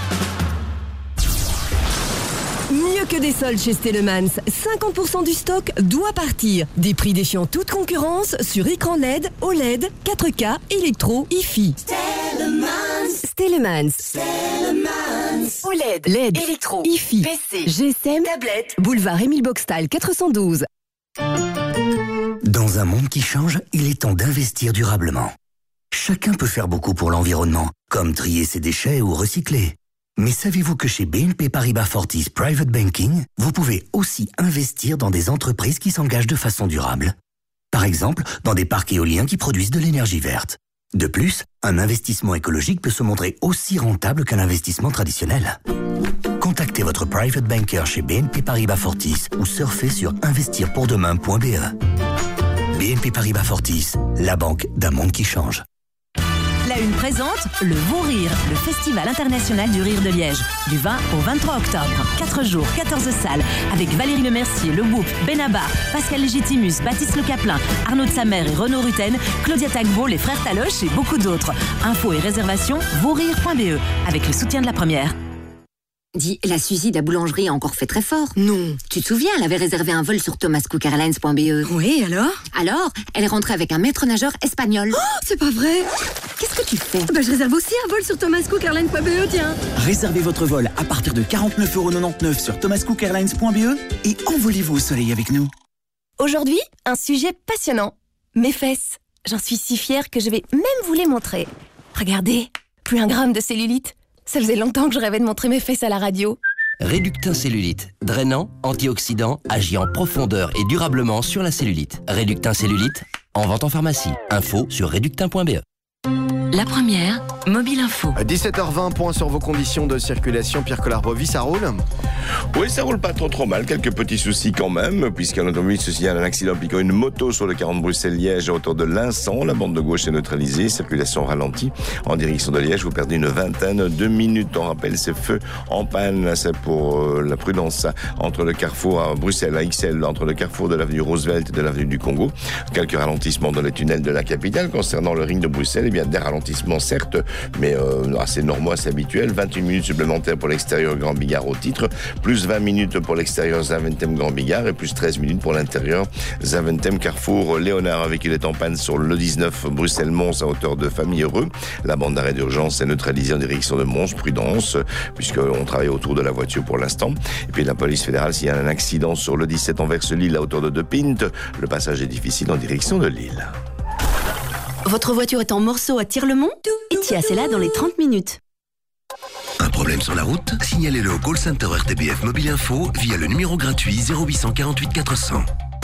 Mieux que des soldes chez Stellemans, 50% du stock doit partir. Des prix défiant toute concurrence sur écran LED, OLED, 4K, électro, hi-fi. Stellemans. OLED, LED, électro, hi-fi, PC, GSM, tablette, boulevard Émile Boxtal 412. Dans un monde qui change, il est temps d'investir durablement. Chacun peut faire beaucoup pour l'environnement, comme trier ses déchets ou recycler. Mais savez-vous que chez BNP Paribas Fortis Private Banking, vous pouvez aussi investir dans des entreprises qui s'engagent de façon durable ? Par exemple, dans des parcs éoliens qui produisent de l'énergie verte. De plus, un investissement écologique peut se montrer aussi rentable qu'un investissement traditionnel. Contactez votre private banker chez BNP Paribas Fortis ou surfez sur investirpourdemain.be. BNP Paribas Fortis, la banque d'un monde qui change. La Une présente le Vaux Rire, le Festival international du rire de Liège. Du 20 au 23 octobre. 4 jours, 14 salles. Avec Valérie Lemercier, Le Whoop, Benabar, Pascal Légitimus, Baptiste Le Caplin, Arnaud de Samer et Renaud Rutten, Claudia Tagbo, les frères Taloche et beaucoup d'autres. Infos et réservations, vaurire.be. Avec le soutien de La Première. Dis, la Suzy de la boulangerie a encore fait très fort. Non. Tu te souviens, elle avait réservé un vol sur thomascookairlines.be. Oui, alors ? Alors, elle est rentrée avec un maître nageur espagnol. Oh, c'est pas vrai. Qu'est-ce que tu fais ? Je réserve aussi un vol sur thomascookairlines.be, tiens. Réservez votre vol à partir de 49,99€ sur thomascookairlines.be et envolez-vous au soleil avec nous. Aujourd'hui, un sujet passionnant. Mes fesses. J'en suis si fière que je vais même vous les montrer. Regardez, plus 1 gramme de cellulite. Ça faisait longtemps que je rêvais de montrer mes fesses à la radio. Réductin Cellulite. Drainant, antioxydant, agit en profondeur et durablement sur la cellulite. Réductin Cellulite, en vente en pharmacie. Info sur réductin.be. La Première, Mobile Info. À 17h20, point sur vos conditions de circulation. Pierre Collard-Bovy, ça roule ? Oui, ça roule pas trop mal. Quelques petits soucis quand même, puisqu'un automobile se signale un accident impliquant une moto sur le 40 Bruxelles-Liège à hauteur de l'Insan. La bande de gauche est neutralisée, circulation ralentie. En direction de Liège, vous perdez une vingtaine de minutes. On rappelle ces feux en panne, c'est pour la prudence entre le carrefour à Bruxelles, à XL, entre le carrefour de l'avenue Roosevelt et de l'avenue du Congo. Quelques ralentissements dans les tunnels de la capitale. Concernant le ring de Bruxelles, eh bien des ralentissements certes, mais assez normaux, assez habituels. 28 minutes supplémentaires pour l'extérieur Grand Bigard au titre, plus 20 minutes pour l'extérieur Zaventem Grand Bigard et plus 13 minutes pour l'intérieur Zaventem Carrefour Léonard. Un véhicule est en panne sur le 19 Bruxelles-Mons à hauteur de Famille Heureux. La bande d'arrêt d'urgence est neutralisée en direction de Mons. Prudence, puisqu'on travaille autour de la voiture pour l'instant. Et puis la police fédérale, s'il y a un accident sur le 17 Anvers-Lille à hauteur de De Pint, le passage est difficile en direction de Lille. Votre voiture est en morceaux à Tir-le-Mont ? Etia, c'est là dans les 30 minutes. Un problème sur la route ? Signalez-le au call center RTBF Mobile Info via le numéro gratuit 0848 400.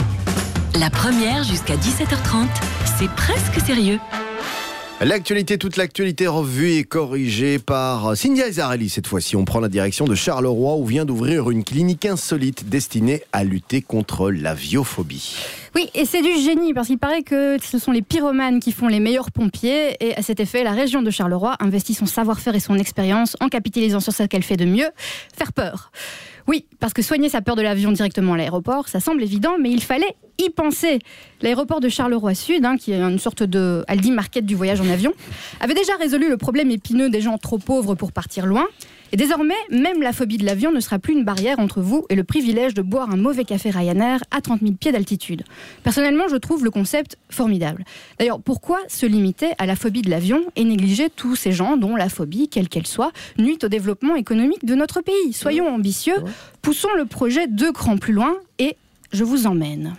La Première jusqu'à 17h30, c'est presque sérieux. L'actualité, toute l'actualité revue et corrigée par Cynthia Ezarelli. Cette fois-ci, on prend la direction de Charleroi où vient d'ouvrir une clinique insolite destinée à lutter contre la viophobie. Oui, et c'est du génie parce qu'il paraît que ce sont les pyromanes qui font les meilleurs pompiers et à cet effet, la région de Charleroi investit son savoir-faire et son expérience en capitalisant sur ce qu'elle fait de mieux, faire peur. Oui, parce que soigner sa peur de l'avion directement à l'aéroport, ça semble évident, mais il fallait y penser. L'aéroport de Charleroi-Sud, qui est une sorte de Aldi Market du voyage en avion, avait déjà résolu le problème épineux des gens trop pauvres pour partir loin. Et désormais, même la phobie de l'avion ne sera plus une barrière entre vous et le privilège de boire un mauvais café Ryanair à 30 000 pieds d'altitude. Personnellement, je trouve le concept formidable. D'ailleurs, pourquoi se limiter à la phobie de l'avion et négliger tous ces gens dont la phobie, quelle qu'elle soit, nuit au développement économique de notre pays ? Soyons ambitieux, poussons le projet 2 crans plus loin et je vous emmène.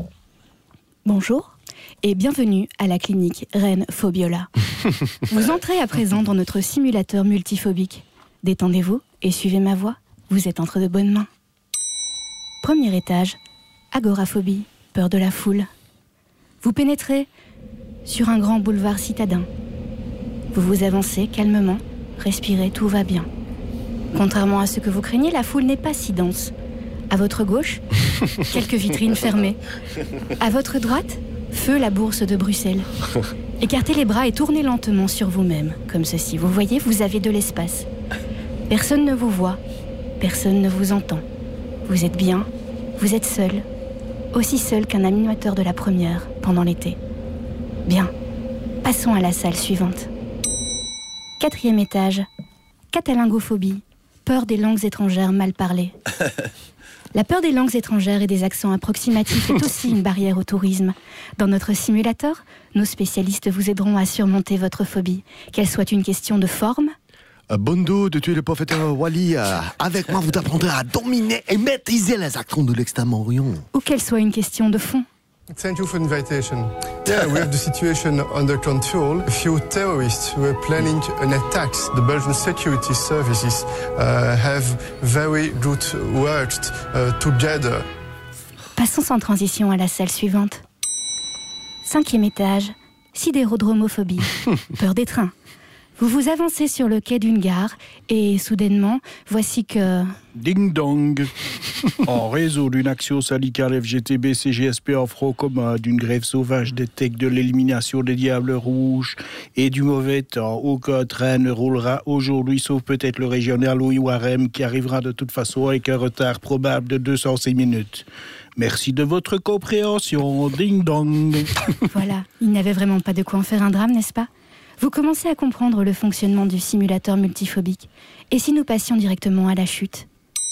Bonjour et bienvenue à la clinique Reine Phobiola. Vous entrez à présent dans notre simulateur multiphobique. Détendez-vous et suivez ma voix, vous êtes entre de bonnes mains. Premier étage, agoraphobie, peur de la foule. Vous pénétrez sur un grand boulevard citadin. Vous vous avancez calmement, respirez, tout va bien. Contrairement à ce que vous craignez, la foule n'est pas si dense. À votre gauche, quelques vitrines fermées. À votre droite, feu la bourse de Bruxelles. Écartez les bras et tournez lentement sur vous-même, comme ceci. Vous voyez, vous avez de l'espace. Personne ne vous voit, personne ne vous entend. Vous êtes bien, vous êtes seul, aussi seul qu'un animateur de la première pendant l'été. Bien, passons à la salle suivante. 4e étage, catalingophobie, peur des langues étrangères mal parlées. La peur des langues étrangères et des accents approximatifs est aussi une barrière au tourisme. Dans notre simulateur, nos spécialistes vous aideront à surmonter votre phobie, qu'elle soit une question de forme. Bondo, de tuer le prophète Wally. Avec moi, vous apprendrez à dominer et maîtriser les accents de l'Extrême-Orient. Ou qu'elle soit une question de fond. Thank you for the invitation. Yeah, we have the situation under control. A few terrorists were planning an attack. The Belgian security services have very good worked together. Passons sans transition à la salle suivante. 5e étage, sidérodromophobie, peur des trains. Vous vous avancez sur le quai d'une gare et soudainement, voici que... Ding dong. En réseau d'une action syndicale FGTB CGSP en front commun, d'une grève sauvage des techs, de l'élimination des diables rouges et du mauvais temps, aucun train ne roulera aujourd'hui, sauf peut-être le régional Ouy-Warem qui arrivera de toute façon avec un retard probable de 206 minutes. Merci de votre compréhension. Ding dong. Voilà, il n'avait vraiment pas de quoi en faire un drame, n'est-ce pas ? Vous commencez à comprendre le fonctionnement du simulateur multiphobique. Et si nous passions directement à la chute ?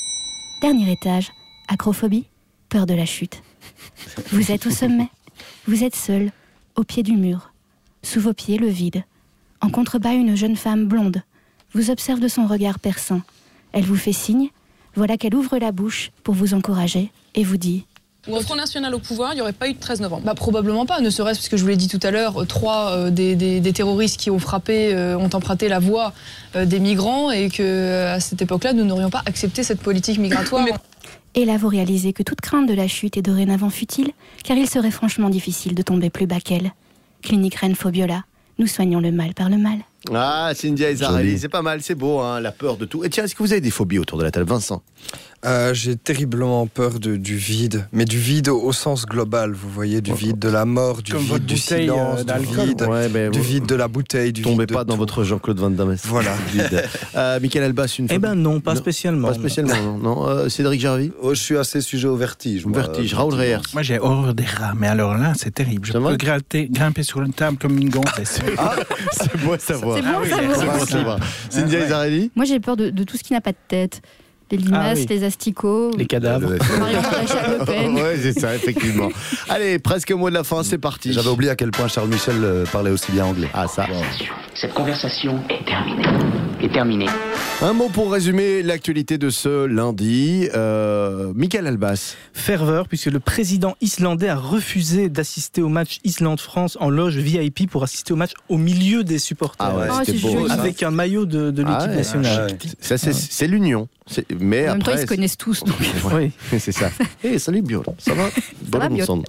Dernier étage, acrophobie, peur de la chute. Vous êtes au sommet, vous êtes seul, au pied du mur. Sous vos pieds, le vide. En contrebas, une jeune femme blonde vous observe de son regard perçant. Elle vous fait signe, voilà qu'elle ouvre la bouche pour vous encourager et vous dit... Ou un Front National au pouvoir, il n'y aurait pas eu de 13 novembre. Probablement pas, ne serait-ce parce que je vous l'ai dit tout à l'heure, 3 des terroristes qui ont frappé ont emprunté la voie des migrants et qu'à cette époque-là, nous n'aurions pas accepté cette politique migratoire. Et là, vous réalisez que toute crainte de la chute est dorénavant futile, car il serait franchement difficile de tomber plus bas qu'elle. Clinique Reine Fobiola, nous soignons le mal par le mal. Ah, Cynthia Ezarelli, c'est pas mal, c'est beau, hein, la peur de tout. Et tiens, est-ce que vous avez des phobies autour de la table, Vincent ? J'ai terriblement peur du vide, mais du vide au sens global, vous voyez, du vide de la mort, du vide du silence, du vide, du vide de la bouteille, du tombez vide pas de dans tout. votre Jean-Claude Van Damme. Voilà. Michael Elbas, une phobie ? Eh ben non, pas spécialement. Pas spécialement, non. Cédric Jarvy ? Je suis assez sujet au vertige. Vertige, Raoul Reyers. Moi, j'ai horreur des rats, mais alors là, c'est terrible. Je peux grimper sur une table comme une gonzesse. Ah, c'est beau à savoir. C'est bon à savoir. Cynthia Ezarelli ? Moi, j'ai peur de tout ce qui n'a pas de tête. Les limaces, les asticots, les cadavres. Marion Maréchal Le Pen. Ouais, c'est ça, effectivement. Allez, presque au mot de la fin, c'est parti. J'avais oublié à quel point Charles Michel parlait aussi bien anglais. Ah, ça. Cette conversation est terminée. Un mot pour résumer l'actualité de ce lundi. Michael Elbas. Ferveur, puisque le président islandais a refusé d'assister au match Islande-France en loge VIP pour assister au match au milieu des supporters. Ah ouais, c'était beau. Avec un maillot de l'équipe nationale. Ça, c'est l'union. Mais en même temps, après, ils se connaissent tous. Donc. Oui, c'est ça. Hey, salut Biol, ça va ? Bon,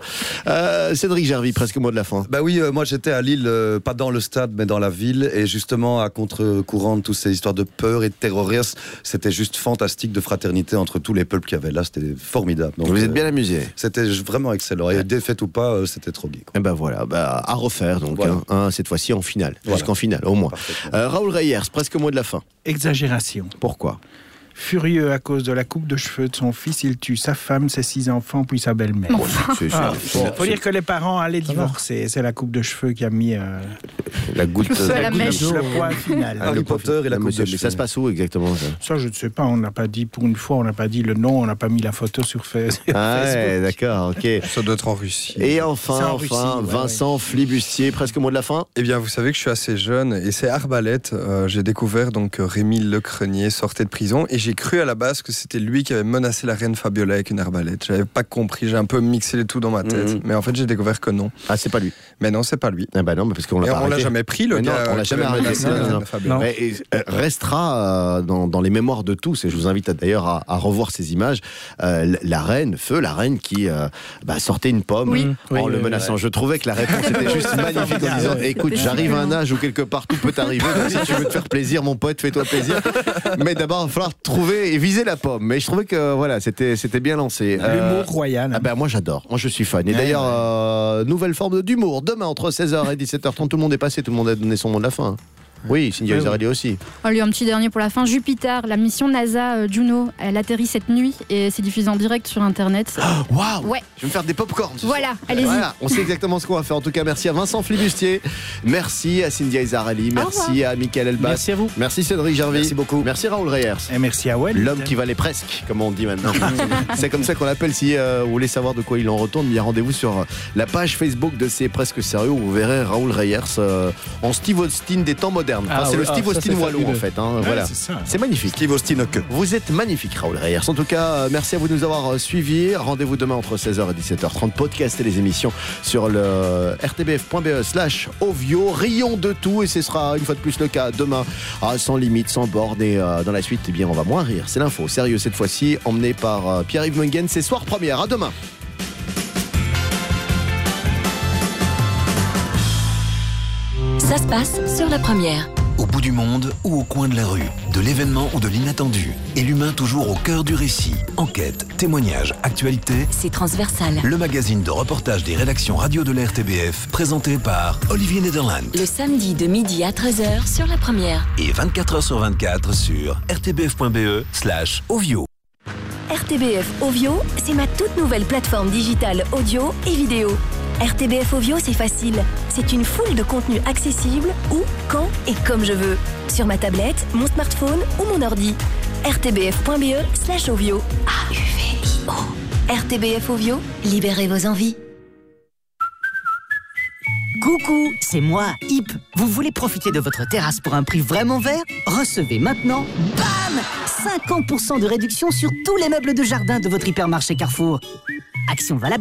Cédric Jarvy, presque au mot de la fin. Bah oui, moi j'étais à Lille, pas dans le stade, mais dans la ville, et justement à contre-courant de toutes ces histoires de peur et de terrorisme, c'était juste fantastique de fraternité entre tous les peuples qu'il y avait là, c'était formidable. Donc, vous êtes bien amusé. C'était vraiment excellent. Et défaite ou pas, c'était trop gay. Et ben voilà, à refaire donc, voilà. Cette fois-ci en finale, jusqu'en finale au moins. Raoul Reyers, presque au mot de la fin. Exagération. Pourquoi ? Furieux à cause de la coupe de cheveux de son fils, il tue sa femme, ses 6 enfants, puis sa belle-mère. Faut dire que les parents allaient divorcer. C'est la coupe de cheveux qui a mis la goutte le point final. Harry Potter et la coupe de cheveux. Ça se passe où exactement ça, je ne sais pas. On n'a pas dit, pour une fois, on n'a pas dit le nom, on n'a pas mis la photo sur Facebook. Ah ouais, d'accord, ok. Ça doit être en Russie. Et enfin, Vincent Flibustier, presque au mot de la fin. Eh bien, vous savez que je suis assez jeune et c'est Arbalète. J'ai découvert donc Rémi Lecrenier sortait de prison et j'ai cru à la base que c'était lui qui avait menacé la reine Fabiola avec une arbalète. J'avais pas compris, j'ai un peu mixé les tout dans ma tête. Mais en fait, j'ai découvert que non. Ah, c'est pas lui. Mais non, c'est pas lui. Ah bah non, parce qu'on l'a on l'a jamais pris, le gars. Non, on l'a jamais arrêté. Mais restera dans les mémoires de tous, et je vous invite d'ailleurs à revoir ces images. La reine qui sortait une pomme en le menaçant. Je trouvais que la réponse était juste magnifique en disant écoute, j'arrive à un âge où quelque part tout peut arriver, donc si tu veux te faire plaisir, mon pote, fais-toi plaisir. Mais d'abord, il va falloir trouver et viser la pomme. Mais je trouvais que voilà, c'était bien lancé. L'humour royal. Moi j'adore, moi je suis fan. Et d'ailleurs, nouvelle forme d'humour. Demain entre 16h et 17h30, tout le monde est passé, tout le monde a donné son mot de la fin. Oui, Cynthia Ezarelli aussi. Allez, un petit dernier pour la fin. Jupiter, la mission NASA Juno, elle atterrit cette nuit et c'est diffusé en direct sur Internet. Waouh! Ouais. Je vais me faire des pop-corn. Voilà, allez-y. Voilà, on sait exactement ce qu'on va faire. En tout cas, merci à Vincent Flibustier, merci à Cynthia Ezarelli, merci à Michael Elbas. Merci à vous. Merci Cédric Jarvy. Merci beaucoup. Merci Raoul Reyers. Et merci à Well. L'homme qui valait presque, comme on dit maintenant. C'est comme ça qu'on l'appelle. Si vous voulez savoir de quoi il en retourne, bien rendez-vous sur la page Facebook de C'est Presque Sérieux où vous verrez Raoul Reyers en Steve Austin des temps modernes. C'est le Steve Austin Wallon en fait. Voilà. C'est magnifique. Steve Austin que. Vous êtes magnifique Raoul Reyers. En tout cas, merci à vous de nous avoir suivis. Rendez-vous demain entre 16h et 17h30. Podcastez les émissions sur le rtbf.be/ovio. Rions de tout et ce sera une fois de plus le cas demain. Sans limite, sans borne et dans la suite, on va moins rire. C'est l'info. Sérieux cette fois-ci, emmené par Pierre-Yves Mungen. C'est soir première. À demain. Ça se passe sur La Première. Au bout du monde ou au coin de la rue, de l'événement ou de l'inattendu, et l'humain toujours au cœur du récit. Enquête, témoignages, actualité. C'est transversal. Le magazine de reportage des rédactions radio de la RTBF, présenté par Olivier Nederland. Le samedi de midi à 13h sur La Première. Et 24h/24 sur rtbf.be/ovio. RTBF Ovio, c'est ma toute nouvelle plateforme digitale audio et vidéo. RTBF Ovio, c'est facile. C'est une foule de contenus accessibles où, quand et comme je veux. Sur ma tablette, mon smartphone ou mon ordi. rtbf.be/ovio. AUVIO. RTBF Ovio, libérez vos envies. Coucou, c'est moi, Hip. Vous voulez profiter de votre terrasse pour un prix vraiment vert? Recevez maintenant, bam, 50% de réduction sur tous les meubles de jardin de votre hypermarché Carrefour. Action valable